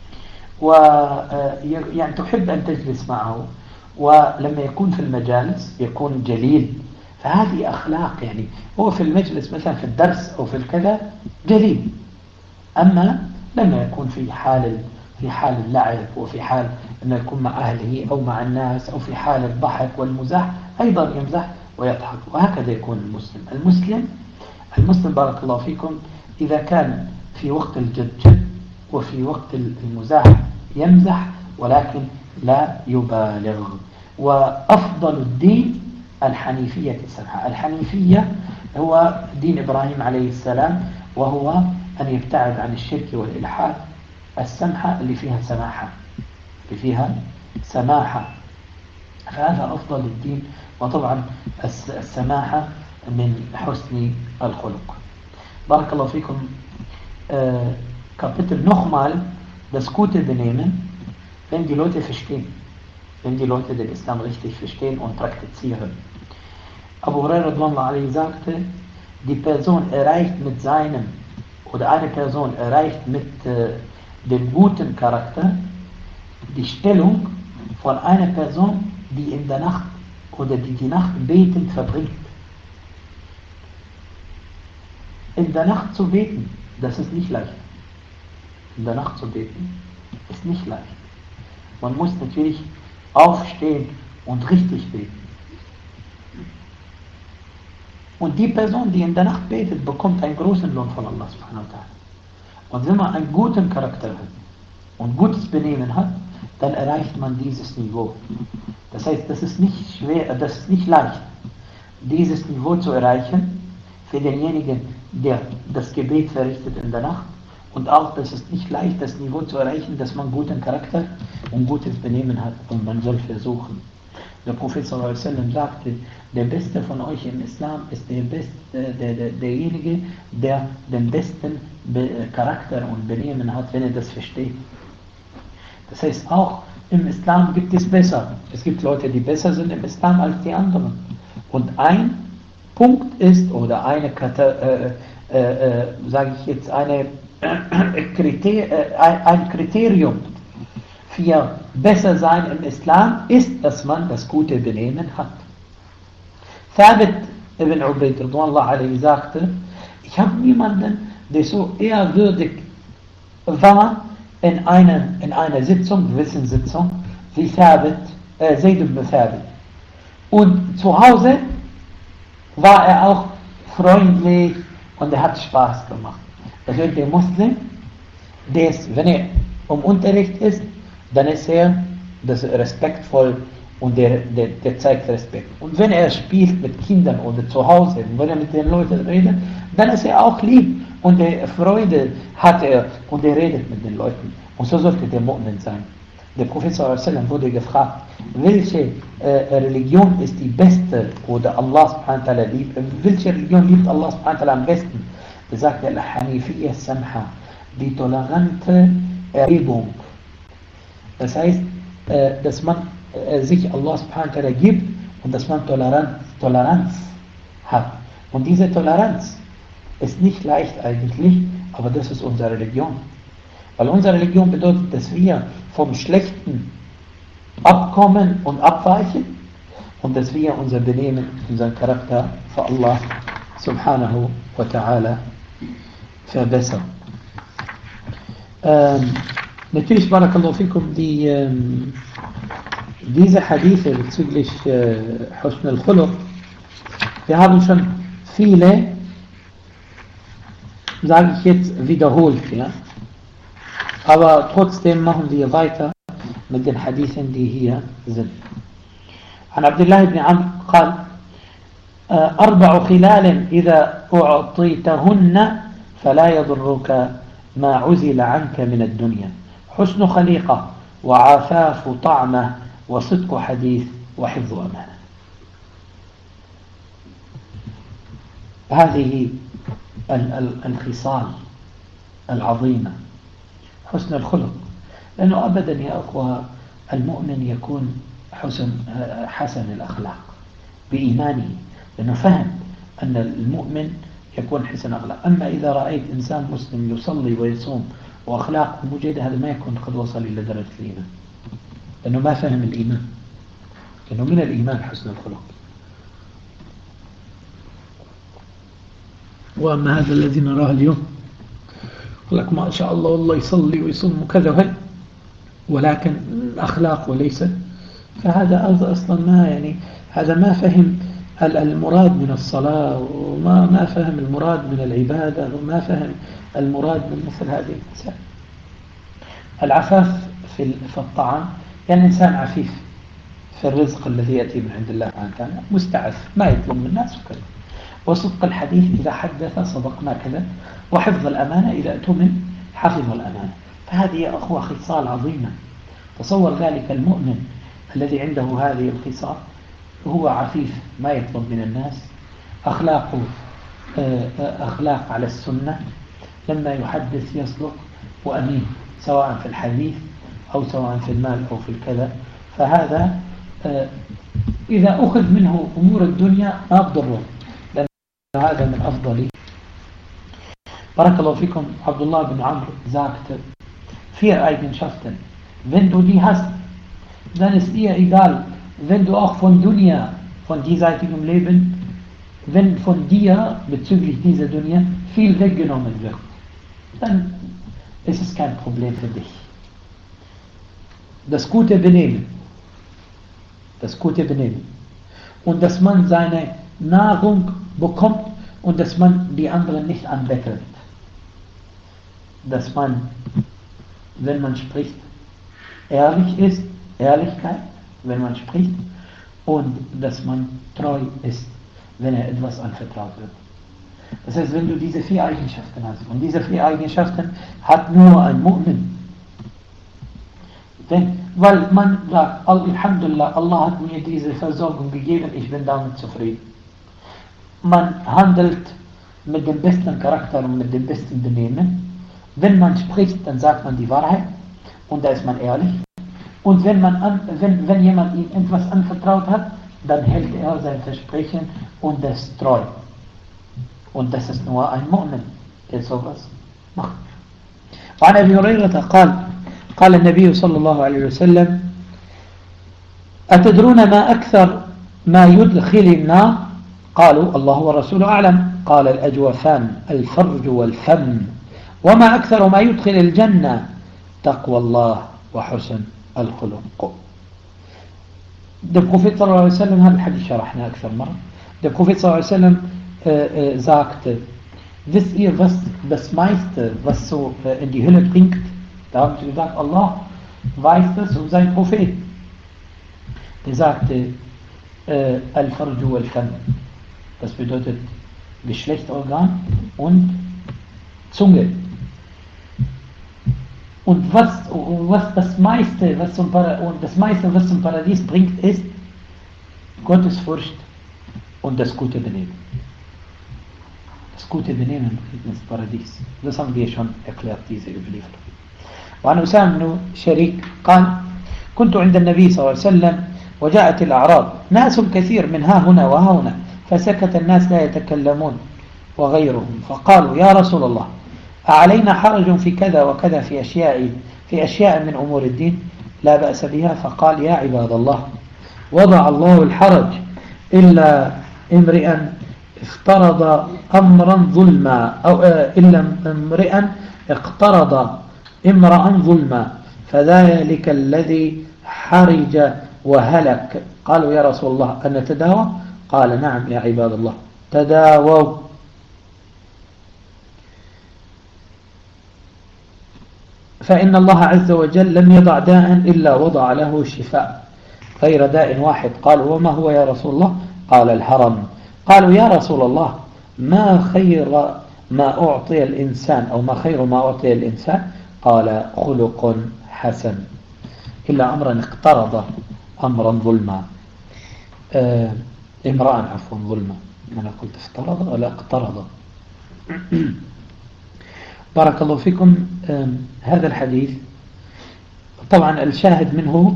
ويعني تحب أن تجلس معه. ولما يكون في المجالس يكون جليل، فهذه أخلاق. يعني هو في المجلس مثلا في الدرس أو في الكذا جليل، أما لما يكون في حال اللعب وفي حال أنه يكون مع أهله أو مع الناس أو في حال الضحك والمزاح أيضا يمزح ويضحك. وهكذا يكون المسلم بارك الله فيكم إذا كان في وقت الجد جد وفي وقت المزاح يمزح ولكن لا يبالغ. وأفضل الدين الحنيفية السمحة. الحنيفية هو دين إبراهيم عليه السلام، وهو أن يبتعد عن الشرك والإلحاد. السمحة اللي فيها سماحة، فهذا أفضل الدين. وطبعا السماحة من حسن الخلق. بارك الله فيكم. Kapitel nochmal das Gute benehmen, wenn die Leute verstehen, wenn die Leute den Islam richtig verstehen und praktizieren. Abu Hurairah radhiyallahu anhu sagte, die Person erreicht mit seinem, oder eine Person erreicht mit dem guten Charakter die Stellung von einer Person, die in der Nacht oder die Nacht betend verbringt. In der Nacht zu beten, das ist nicht leicht. In der Nacht zu beten ist nicht leicht. Man muss natürlich aufstehen und richtig beten. Und die Person, die in der Nacht betet, bekommt einen großen Lohn von Allah subhanahu wa ta'ala. Und wenn man einen guten Charakter hat und gutes Benehmen hat, dann erreicht man dieses Niveau. Das heißt, das ist nicht schwer, das ist nicht leicht, dieses Niveau zu erreichen für denjenigen, der das Gebet verrichtet in der Nacht. Und auch, das ist nicht leicht, das Niveau zu erreichen, dass man guten Charakter und gutes Benehmen hat. Und man soll versuchen. Der Prophet sallallahu alaihi wasallam sagte, der Beste von euch im Islam ist derjenige, der den besten Charakter und Benehmen hat, wenn er das versteht. Das heißt, auch im Islam gibt es besser. Es gibt Leute, die besser sind im Islam als die anderen. Und ein Punkt ist, oder ein Kriterium für besser sein im Islam ist, dass man das gute Benehmen hat. Thabit ibn Ubayd radhiyallahu anhu sagte, ich habe niemanden, der so ehrwürdig war in einer Sitzung, Wissenssitzung, wie Zaid ibn Thabit. Und zu Hause war er auch freundlich und er hat Spaß gemacht. Also der Muslim, wenn er Unterricht ist, dann ist er respektvoll und der zeigt Respekt. Und wenn er spielt mit Kindern oder zu Hause, wenn er mit den Leuten redet, dann ist er auch lieb und Freude hat er und er redet mit den Leuten. Und so sollte der Mu'min sein. Der Prophet ﷺ wurde gefragt, welche Religion ist die beste oder Allah subhanahu wa ta'ala liebt, welche Religion liebt Allah subhanahu wa ta'ala am besten? Er sagte, Al-Hanifiyya Samha, die tolerante Ergebung. Das heißt, dass man sich Allah subhanahu wa ta'ala gibt und dass man Toleranz hat. Und diese Toleranz ist nicht leicht eigentlich, aber das ist unsere Religion. Weil unsere Religion bedeutet, dass wir vom Schlechten abkommen und abweichen und dass wir unser Benehmen, unseren Charakter für Allah subhanahu wa ta'ala verbessern. Natürlich, barakallahu fikum, diese Hadithe bezüglich Husn al-Khuluq, wir haben schon viele, sage ich jetzt, wiederholt, ja. Aber trotzdem machen wir weiter mit den Hadithen, die hier sind. عن عبد الله بن عمرو قال: 4 خلال إذا أعطيتهن فلا يضرك ما عزل عنك من الدنيا: حسن خليقة، وعفاف طعمة، وصدق حديث، وحفظ أمانة. هذه الخصال العظيمة، حسن الخلق، لأنه أبدا يا أخوة المؤمن يكون حسن الأخلاق بإيمانه، لأنه فهم أن المؤمن يكون حسن أخلاق. أما إذا رأيت إنسان مسلم يصلي ويصوم وأخلاقه مجيدة، هذا ما يكون قد وصل إلى درجة الإيمان، لأنه ما فهم الإيمان، لأنه من الإيمان حسن الخلق. وأما هذا الذي نراه اليوم، يقول لك ما شاء الله والله يصلي ويصوم وكذا، ولكن أخلاقه ليست، فهذا أصلا ما يعني هذا ما فهم المراد من الصلاة، وما فهم المراد من العبادة، وما فهم المراد من مثل هذه المسائل. العفاف في الطعام، يعني الإنسان عفيف في الرزق الذي يأتي من عند الله سبحانه وتعالى، مستعف ما يطلب من الناس وكذا. وصدق الحديث، إذا حدث صدقنا كذا. وحفظ الأمانة، إذا اؤتمن حفظ الأمانة. فهذه يا أخوة خصال عظيمة. تصور ذلك المؤمن الذي عنده هذه الخصال، هو عفيف ما يطلب من الناس، أخلاقه أخلاق على السنة، لما يحدث يصدق، وأمين سواء في الحديث أو سواء في المال أو في الكذا. فهذا إذا أخذ منه أمور الدنيا ما بضره، لأن هذا من أفضل. بارك الله فيكم. عبد الله بن عمرو sagte: 4 Eigenschaften, wenn du die hast, dann ist dir egal, wenn du auch von Dunya, von diesseitigem Leben, wenn von dir bezüglich dieser Dunya viel weggenommen wird, dann ist es kein Problem für dich. Das gute Benehmen, und dass man seine Nahrung bekommt und dass man die anderen nicht anbettelt, dass man, wenn man spricht, ehrlich ist, Ehrlichkeit, wenn man spricht, und dass man treu ist, wenn er etwas anvertraut wird. Das heißt, wenn du diese 4 Eigenschaften hast, und diese 4 Eigenschaften hat nur ein Mu'min. Denn, weil man sagt, Alhamdulillah, Allah hat mir diese Versorgung gegeben, ich bin damit zufrieden. Man handelt mit dem besten Charakter und mit dem besten Benehmen. Wenn man spricht, dann sagt man die Wahrheit und da ist man ehrlich. Und wenn jemand ihm etwas anvertraut hat, dann hält er sein Versprechen und das ist treu. Und das ist nur ein Mu'min, der sowas macht. وعن أبي هريرة قال قال النبي صلى الله عليه وسلم: أتدرون ما أكثر ما يدخل النار؟ قالوا: الله ورسوله أعلم. قال: الأجوفان، الفرج والفم. وما أكثر ما يدخل الجنة؟ تقوى الله وحسن الخلق. Der Prophet sallallahu alaihi wasallam hat Hadith شرحنا أكثر مرة. Der Prophet sallallahu alaihi wasallam sagte: wisst ihr, was das meiste, was so in die Hölle bringt? Da haben sie gesagt: Allah weiß das und sein Prophet. Der sagte: Al-Farju wal-Fam. Das bedeutet Geschlechtsorgan und Zunge. Und was das meiste, was zum Paradies bringt, ist Gottesfurcht und das gute Benehmen. Das gute Benehmen bringt ins Paradies. Das haben wir schon erklärt, diese Überlieferung. وعن أسامة بن شريك قال: كنت عند النبي صلى الله عليه وسلم وجاءت الأعراب ناس كثير من ها هنا وها هنا، فسكت الناس لا يتكلمون وغيرهم، فقالوا: يا رسول الله، أعلينا حرج في كذا وكذا في أشياء من أمور الدين لا بأس بها؟ فقال: يا عباد الله، وضع الله الحرج إلا امرئا افترض أمرا ظلما، أو إلا امرئا اقترض امرأ ظلما، فذلك الذي حرج وهلك. قالوا: يا رسول الله، أن نتداوى؟ قال: نعم يا عباد الله، تداووا. فإن الله عز وجل لم يضع داء إلا وضع له شفاء غير داء واحد. قالوا: وما هو يا رسول الله؟ قال: الهرم. قالوا: يا رسول الله، ما خير ما أعطي الإنسان، أو ما خير ما أعطي الإنسان؟ قال: خلق حسن، إلا أمرا اقترض أمرا ظلما، امرأ عفوا ظلما. أنا قلت افترض ولا اقترض. بارك الله فيكم. هذا الحديث طبعا الشاهد منه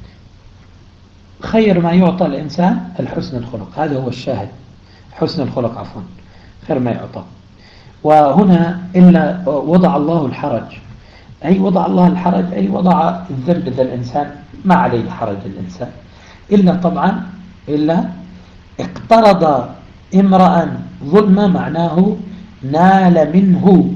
خير ما يعطى الإنسان الحسن الخلق، هذا هو الشاهد، حسن الخلق عفوا، خير ما يعطى. وهنا إلا وضع الله الحرج، أي وضع الله الحرج أي وضع الذنب ذا الإنسان، ما عليه حرج الإنسان، إلا طبعا إلا اقترض امرأ ظلما، معناه نال منه،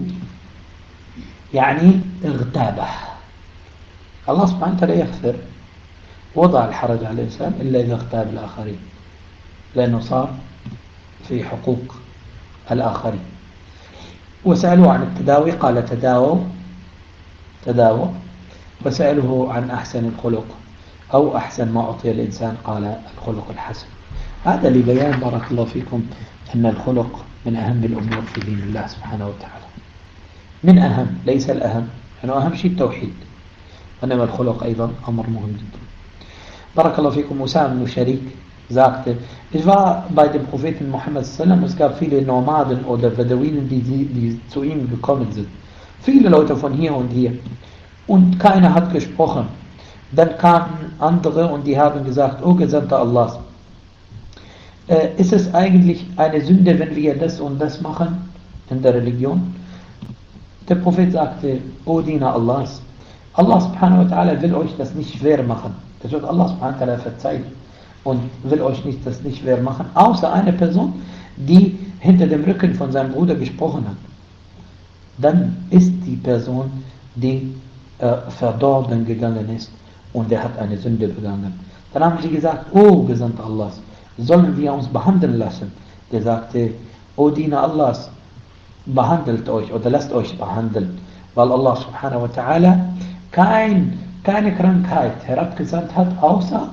يعني اغتابه. الله سبحانه وتعالى يغفر، وضع الحرج على الإنسان إلا إذا اغتاب الآخرين، لأنه صار في حقوق الآخرين. وسألوا عن التداوي قال: تداووا. وسأله عن أحسن الخلق أو أحسن ما أعطي الإنسان، قال: الخلق الحسن. هذا لبيان بارك الله فيكم أن الخلق من أهم الأمور في دين الله سبحانه وتعالى، من أهم، ليس الأهم، لأنه أهم شيء التوحيد، وإنما الخلق أيضا أمر مهم جدا. بارك الله fikum. Usam Sharik sagte: ich war bei dem Propheten Muhammad sallam, es gab viele Nomaden oder Bedouinen, die zu ihm gekommen sind. Viele Leute von hier und hier. Und keiner hat gesprochen. Dann kamen andere und die haben gesagt: O Gesandter Allahs, ist es eigentlich eine Sünde, wenn wir das und das machen in der Religion? Der Prophet sagte: O Diener Allahs, Allah subhanahu wa ta'ala will euch das nicht schwer machen. Das wird Allah subhanahu wa ta'ala verzeihen und will euch das nicht schwer machen, außer eine Person, die hinter dem Rücken von seinem Bruder gesprochen hat. Dann ist die Person, die verdorben gegangen ist und der hat eine Sünde begangen. Dann haben sie gesagt: O Gesandter Allahs, sollen wir uns behandeln lassen? Der sagte: O Diener Allahs, behandelt euch oder lasst euch behandeln, weil Allah subhanahu wa ta'ala keine Krankheit herabgesandt hat, außer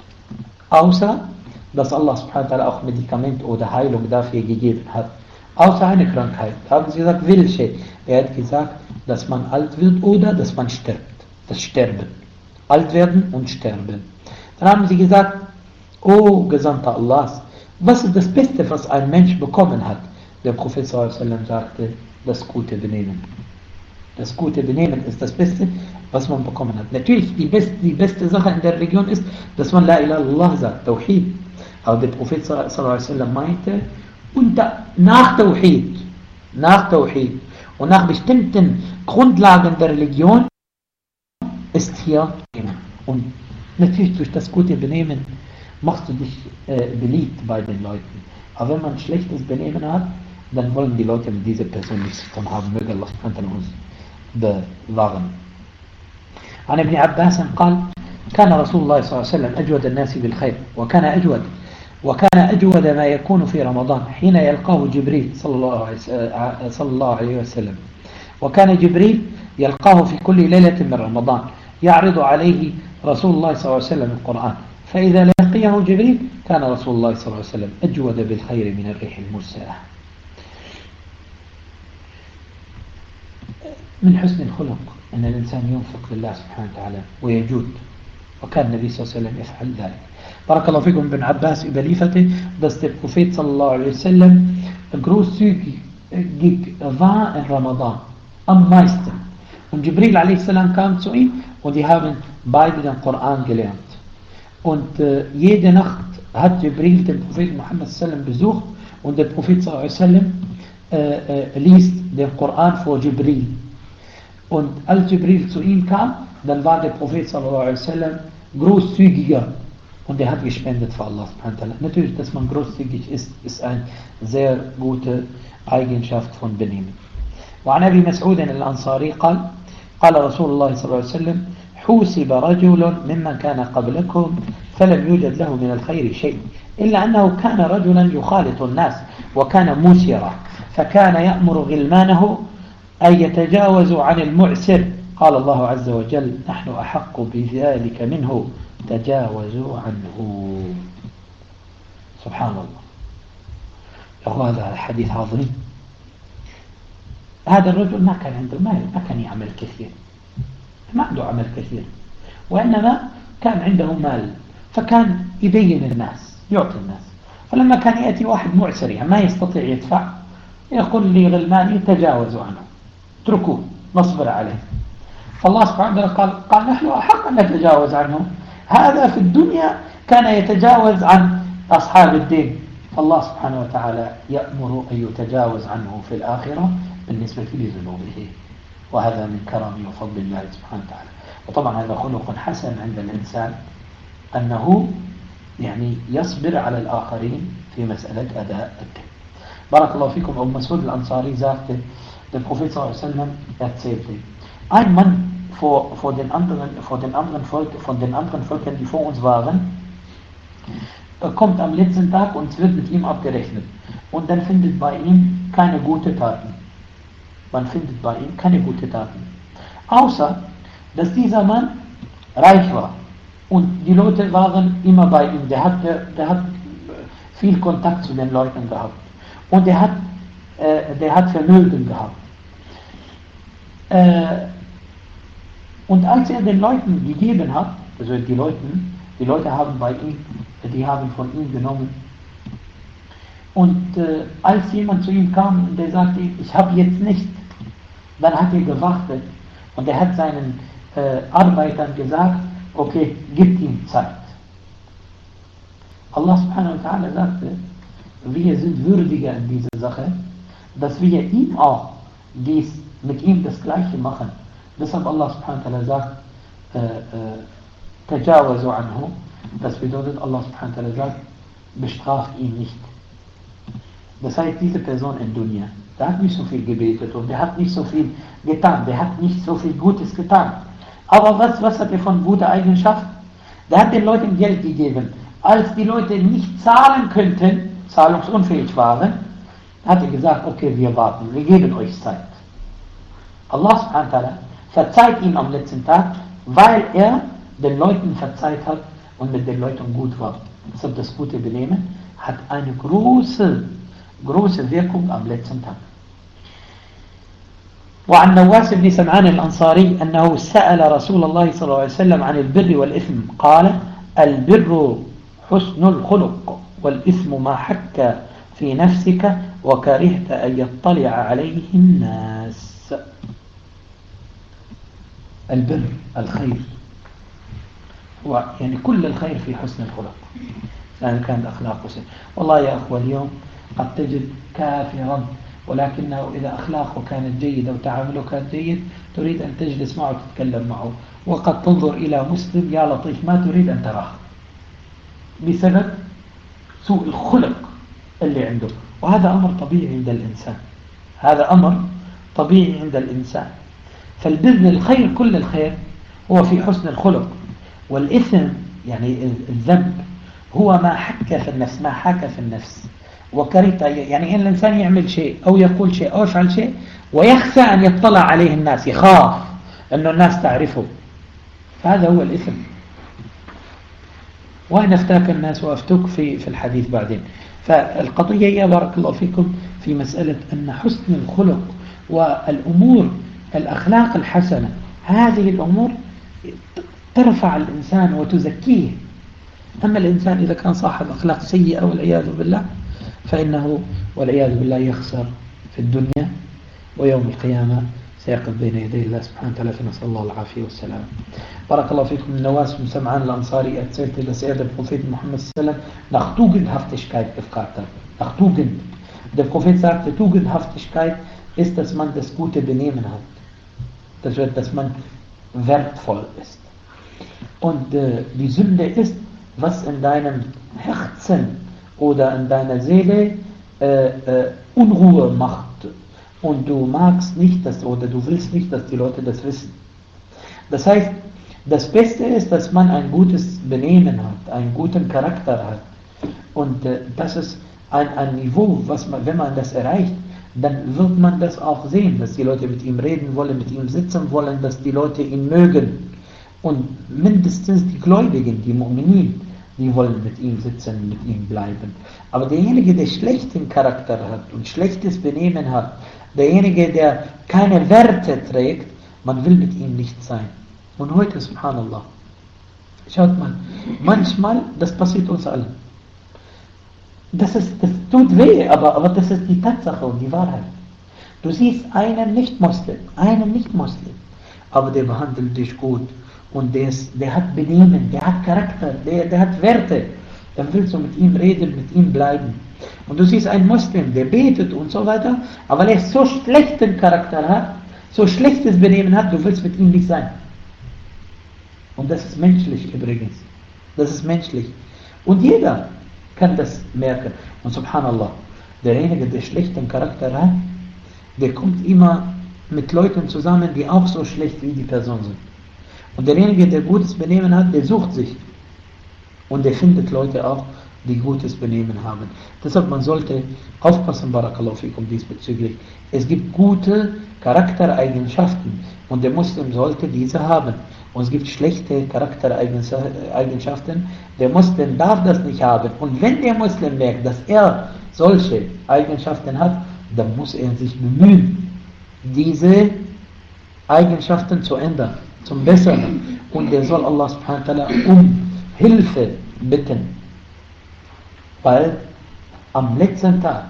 dass Allah subhanahu wa ta'ala auch Medikament oder Heilung dafür gegeben hat. Außer eine Krankheit. Da haben sie gesagt: welche? Er hat gesagt, dass man alt wird oder dass man stirbt. Das Sterben. Alt werden und sterben. Dann haben sie gesagt: O Gesandter Allahs, was ist das Beste, was ein Mensch bekommen hat? Der Prophet sallallahu alaihi wasallam sagte: das gute Benehmen. Das gute Benehmen ist das Beste, was man bekommen hat. Natürlich, die beste Sache in der Religion ist, dass man La ilaha illallah sagt, Tawhid. Aber der Prophet sallallahu alaihi wasallam meinte, und nach Tawhid und nach bestimmten Grundlagen der Religion ist hier und natürlich durch das gute Benehmen machst du dich beliebt bei den Leuten. Aber wenn man schlechtes Benehmen hat, dann wollen die Leute mit dieser Person nichts zu tun haben. Möge Allah uns bewahren. عن ابن عباس قال كان رسول الله صلى الله عليه وسلم أجود الناس بالخير وكان أجود ما يكون في رمضان حين يلقاه جبريل صلى الله عليه وسلم وكان جبريل يلقاه في كل ليلة من رمضان يعرض عليه رسول الله صلى الله عليه وسلم القرآن فإذا لقيه جبريل كان رسول الله صلى الله عليه وسلم أجود بالخير من الريح المرسلة. من حسن الخلق أن الإنسان ينفق لله سبحانه وتعالى ويجود وكان النبي صلى الله عليه وسلم يفعل ذلك. بارك الله فيكم. ابن Abbas überlieferte, dass der Prophet sallallahu alaihi wasallam großzügig war in Ramadan am meisten. Und Jibril a.s. kam zu ihm und die haben beide den Koran gelernt. Und jede Nacht hat Jibril den Propheten Muhammad sallam besucht und der Prophet sallallahu alaihi wasallam liest den Koran vor Jibril. Und als Jibril zu ihm kam, dann war der Prophet sallallahu alaihi wasallam großzügiger und er hat gespendet für Allah subhanahu wa ta'ala. Natürlich, dass man großzügig ist eine sehr gute Eigenschaft von Benehmen. وعن أبي مسعود الأنصاري قال رسول الله صلى الله عليه وسلم حوسب رجل ممن كان قبلكم فلم يوجد له من الخير شيء إلا أنه كان رجلا يخالط الناس وكان موسرا فكان يأمر غلمانه أن يتجاوزوا عن المعسر قال الله عز وجل نحن أحق بذلك منه تجاوزوا عنه. سبحان الله. هذا الحديث عظيم. هذا الرجل ما كان عنده مال، ما كان يعمل كثير، ما عنده عمل كثير، وإنما كان عنده مال فكان يبين الناس، يعطي الناس. فلما كان يأتي واحد معسر يعني ما يستطيع يدفع يقول لي غلماني تجاوزوا عنه، اتركوه نصبر عليه. فالله سبحانه وتعالى قال نحن أحق أن نتجاوز عنه. هذا في الدنيا كان يتجاوز عن أصحاب الدين، فالله سبحانه وتعالى يأمر أن يتجاوز عنه في الآخرة بالنسبة لذنوبه، وهذا من كرم وفضل الله سبحانه وتعالى. وطبعا هذا خلق حسن عند الإنسان أنه يعني يصبر على الآخرين في مسألة أداء الدين. بارك الله فيكم. أبو مسعود الأنصاري sagte, der Prophet sallallahu erzählte, ein Mann von den anderen Völkern, die vor uns waren, kommt am letzten Tag und es wird mit ihm abgerechnet. Und dann findet bei ihm keine guten Taten. Man findet bei ihm keine guten Taten. Außer, dass dieser Mann reich war. Und die Leute waren immer bei ihm. Der hat viel Kontakt zu den Leuten gehabt. Und der hat Vermögen gehabt. Und als er den Leuten gegeben hat, also die Leute haben bei ihm, die haben von ihm genommen. Und als jemand zu ihm kam und der sagte, ich habe jetzt nicht, dann hat er gewartet und er hat seinen Arbeitern gesagt, okay, gibt ihm Zeit. Allah subhanahu wa ta'ala sagte, wir sind würdiger in dieser Sache, dass wir ihm auch mit ihm das Gleiche machen. Deshalb Allah subhanahu wa ta'ala sagt, tajawazu anhu, das bedeutet, Allah subhanahu wa ta'ala sagt, bestraft ihn nicht. Das heißt, diese Person in Dunya, der hat nicht so viel gebetet und der hat nicht so viel getan, der hat nicht so viel Gutes getan. Aber was hat er von guter Eigenschaft? Der hat den Leuten Geld gegeben. Als die Leute nicht zahlen könnten, zahlungsunfähig waren, hat er gesagt, okay, wir warten, wir geben euch Zeit. Allah subhanahu wa ta'ala verzeiht ihm am letzten Tag, weil er den Leuten verzeiht hat und mit den Leuten gut war. Deshalb das gute Benehmen hat eine große Wirkung am letzten Tag. وعن نواس بن سمعان الأنصاري أنه سأل رسول الله صلى الله عليه وسلم عن البر والإثم قال البر حسن الخلق والإثم ما حك في نفسك وكرهت أن يطلع عليه الناس. البر الخير يعني كل الخير في حسن الخلق يعني كانت أخلاقه سيئة. والله يا أخوة اليوم قد تجد كافرا ولكنه إذا أخلاقه كانت جيدة وتعامله كان جيد تريد أن تجلس معه وتتكلم معه وقد تنظر إلى مسلم يا لطيف ما تريد أن تراه بسبب سوء الخلق اللي عنده. وهذا أمر طبيعي عند الإنسان، هذا أمر طبيعي عند الإنسان. فالبر الخير كل الخير هو في حسن الخلق، والإثم يعني الذنب هو ما حك في النفس، ما حاك في النفس وكرهت. يعني إن الإنسان يعمل شيء أو يقول شيء أو يفعل شيء ويخشى أن يطلع عليه الناس، يخاف أنه الناس تعرفه، فهذا هو الإثم. وإن أفتاك الناس وأفتوك في الحديث بعدين. فالقضية هي بارك الله فيكم في مسألة أن حسن الخلق والأمور الأخلاق الحسنة، هذه الأمور ترفع الإنسان وتزكيه. أما الإنسان إذا كان صاحب أخلاق سيئة والعياذ بالله فإنه والعياذ بالله يخسر في الدنيا، ويوم القيامة سيقف بين يدي الله سبحانه وتعالى، فنسأل الله العافية والسلام. بارك الله فيكم. Nawas Sam'an al-Ansari erzählte, dass der Prophet Muhammad sallam nach Tugendhaftigkeit gefragt hat. Nach Tugend. Der Prophet sagte, Tugendhaftigkeit ist, dass man das gute Benehmen hat. Das wird, dass man wertvoll ist. Und die Sünde ist, was in deinem Herzen oder in deiner Seele Unruhe macht. Und du magst nicht, oder du willst nicht, dass die Leute das wissen. Das heißt, das Beste ist, dass man ein gutes Benehmen hat, einen guten Charakter hat. Und das ist ein Niveau, wenn man das erreicht, dann wird man das auch sehen, dass die Leute mit ihm reden wollen, mit ihm sitzen wollen, dass die Leute ihn mögen. Und mindestens die Gläubigen, die Mu'minin, die wollen mit ihm sitzen, mit ihm bleiben. Aber derjenige, der schlechten Charakter hat und schlechtes Benehmen hat, derjenige, der keine Werte trägt, man will mit ihm nicht sein. Und heute, subhanallah, schaut mal, manchmal, das passiert uns allen. Das tut weh, aber das ist die Tatsache und die Wahrheit. Du siehst einen Nicht-Muslim, aber der behandelt dich gut und der hat Benehmen, der hat Charakter, der hat Werte. Dann willst du mit ihm reden, mit ihm bleiben. Und du siehst einen Muslim, der betet und so weiter, aber weil er so schlechten Charakter hat, so schlechtes Benehmen hat, du willst mit ihm nicht sein. Und das ist menschlich übrigens. Das ist menschlich. Und jeder kann das merken. Und subhanallah, derjenige, der schlechten Charakter hat, der kommt immer mit Leuten zusammen, die auch so schlecht wie die Person sind. Und derjenige, der gutes Benehmen hat, der sucht sich. Und der findet Leute auch, die gutes Benehmen haben. Deshalb, man sollte aufpassen, barakallahu fikum, diesbezüglich. Es gibt gute Charaktereigenschaften und der Muslim sollte diese haben. Und es gibt schlechte Charaktereigenschaften. Der Muslim darf das nicht haben. Und wenn der Muslim merkt, dass er solche Eigenschaften hat, dann muss er sich bemühen, diese Eigenschaften zu ändern, zum Besseren. Und er soll Allah subhanahu wa ta'ala um Hilfe bitten. Weil man am letzten Tag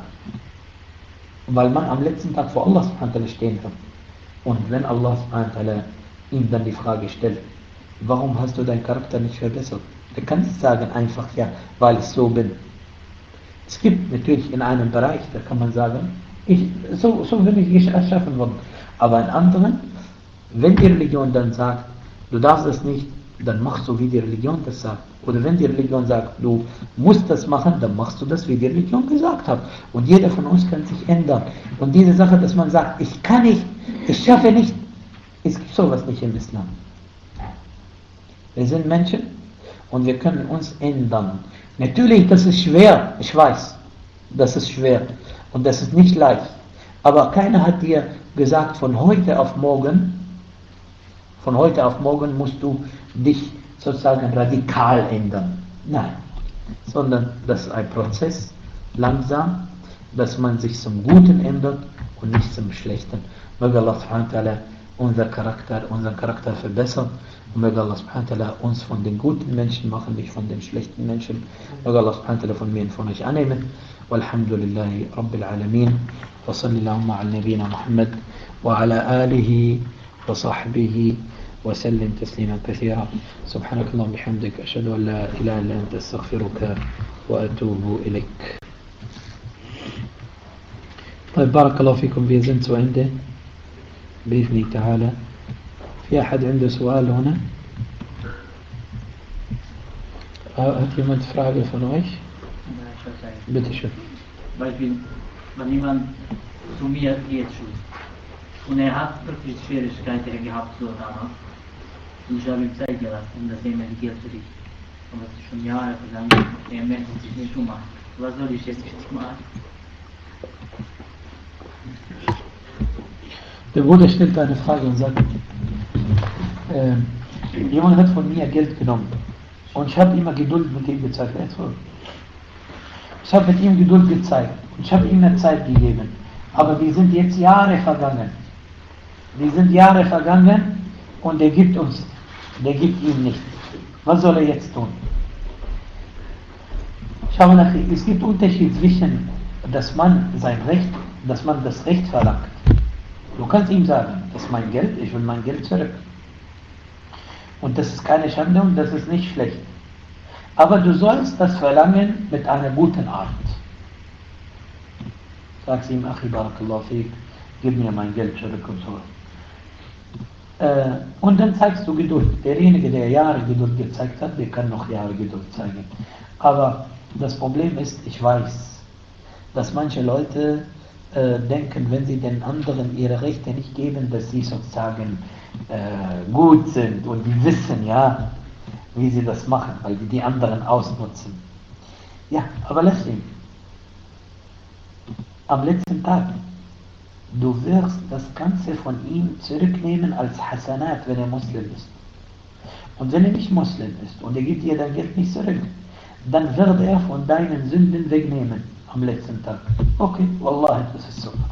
vor Allah subhanahu wa ta'ala stehen wird. Und wenn Allah subhanahu wa ta'ala ihm dann die Frage stellt, warum hast du deinen Charakter nicht verbessert? Er kann nicht sagen einfach, ja, weil ich so bin. Es gibt natürlich in einem Bereich, da kann man sagen, so bin ich erschaffen worden. Aber in anderen, wenn die Religion dann sagt, du darfst das nicht, dann machst du, wie die Religion das sagt. Oder wenn die Religion sagt, du musst das machen, dann machst du das, wie die Religion gesagt hat. Und jeder von uns kann sich ändern. Und diese Sache, dass man sagt, ich kann nicht, ich schaffe nicht, es gibt sowas nicht im Islam. Wir sind Menschen und wir können uns ändern. Natürlich, das ist schwer, ich weiß, das ist schwer und das ist nicht leicht. Aber keiner hat dir gesagt, von heute auf morgen musst du dich sozusagen radikal ändern. Nein, sondern das ist ein Prozess, langsam, dass man sich zum Guten ändert und nicht zum Schlechten. Möge Allah subhanahu wa ta'ala unseren Charakter verbessern und möge Allah subhanahu wa ta'ala uns von den guten Menschen machen, nicht von den schlechten Menschen. Möge Allah subhanahu wa ta'ala von mir und von euch annehmen. Walhamdulillahi Rabbil Alameen. Wa sallallahu ala nabina Muhammad wa ala alihi wa sahbihi وسلم تسليما كثيرا. سبحانك اللهم وبحمدك أشهد أن لا إله إلا أنت أستغفرك وأتوب إليك. طيب بارك الله فيكم. Wir sind zu Ende بإذن تعالى. في أحد عنده سؤال هنا؟ Hat jemand Frage von euch? Bitte schön. Beispiel, wenn jemand zu mir geht schon und hat wirklich Schwierigkeiten gehabt so damals und ich habe ihm Zeit gelassen, dass er mir die Geld zurück. Aber es ist schon Jahre vergangen, er meldet sich nicht um. Was soll ich jetzt richtig machen? Der Bruder stellt eine Frage und sagt, jemand hat von mir Geld genommen und ich habe immer Geduld mit ihm gezeigt. Ich habe mit ihm Geduld gezeigt und ich habe ihm eine Zeit gegeben. Aber die sind jetzt Jahre vergangen. Die sind Jahre vergangen und der gibt ihm nicht. Was soll er jetzt tun? Schau mal, es gibt Unterschied zwischen, dass man das Recht verlangt. Du kannst ihm sagen, das ist mein Geld, ich will mein Geld zurück. Und das ist keine Schande und das ist nicht schlecht. Aber du sollst das verlangen mit einer guten Art. Sagst ihm, Achi Barakallahu Fik, gib mir mein Geld zurück und so. Und dann zeigst du Geduld. Derjenige, der Jahre Geduld gezeigt hat, der kann noch Jahre Geduld zeigen. Aber das Problem ist, ich weiß, dass manche Leute denken, wenn sie den anderen ihre Rechte nicht geben, dass sie sozusagen gut sind und die wissen, ja, wie sie das machen, weil die anderen ausnutzen. Ja, aber lass ihn. Am letzten Tag, du wirst das Ganze von ihm zurücknehmen als Hasanat, wenn er Muslim ist. Und wenn er nicht Muslim ist und er gibt dir dein Geld nicht zurück, dann wird er von deinen Sünden wegnehmen am letzten Tag. Okay, Wallahi, das ist super.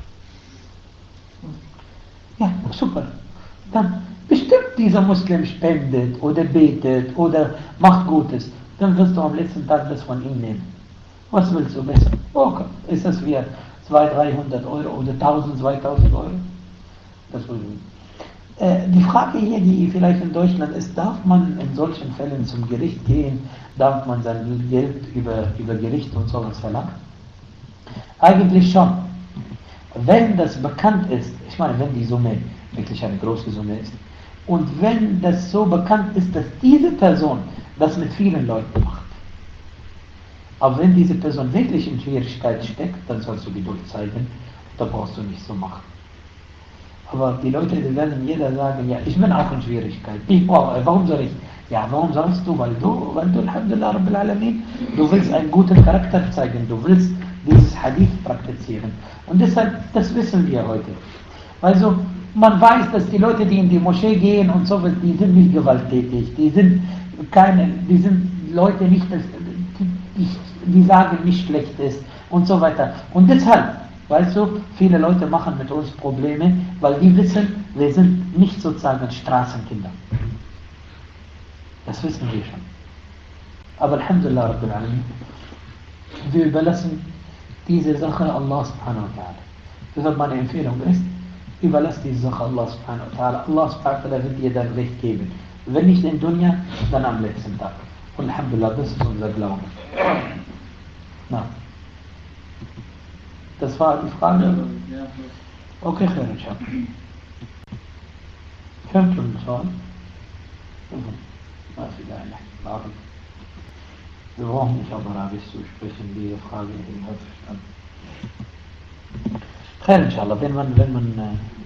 Ja, super. Dann bestimmt dieser Muslim spendet oder betet oder macht Gutes. Dann wirst du am letzten Tag das von ihm nehmen. Was willst du besser? Okay, ist das wert 200, 300 Euro oder 1000, 2000 Euro? Das will ich. Die Frage hier, die vielleicht in Deutschland ist, darf man in solchen Fällen zum Gericht gehen? Darf man sein Geld über Gericht und sowas verlangen? Eigentlich schon. Wenn das bekannt ist, ich meine, wenn die Summe wirklich eine große Summe ist, und wenn das so bekannt ist, dass diese Person das mit vielen Leuten macht, aber wenn diese Person wirklich in Schwierigkeit steckt, dann sollst du Geduld zeigen, da brauchst du nicht so machen. Aber die Leute, die werden jeder sagen, ja, ich bin auch in Schwierigkeit. Warum soll ich? Ja, warum sollst du? Weil du, Alhamdulillah Rabbil Alamin, du willst einen guten Charakter zeigen, du willst dieses Hadith praktizieren. Und deshalb, das wissen wir heute. Also, man weiß, dass die Leute, die in die Moschee gehen und so, die sind nicht gewalttätig, die sind Leute nicht, die sagen nicht schlecht ist und so weiter. Und deshalb, weißt du, viele Leute machen mit uns Probleme, weil die wissen, wir sind nicht sozusagen Straßenkinder. Das wissen wir schon. Aber Alhamdulillah Rabbil Alamin, wir überlassen diese Sache Allah subhanahu wa ta'ala. Deshalb meine Empfehlung ist, überlass diese Sache Allah subhanahu wa ta'ala. Allah subhanahu wa ta'ala wird dir dein Recht geben. Wenn nicht in Dunya, dann am letzten Tag. Und Alhamdulillah, das ist unser Glaube. Na. Das war die Frage? Okay, khair, inshallah. فهمتم السؤال؟ ما في داعي نحكي بالعربي. Wir brauchen nicht auf Arabisch zu sprechen, die Frage in Deutsch. Khair, inshallah, wenn man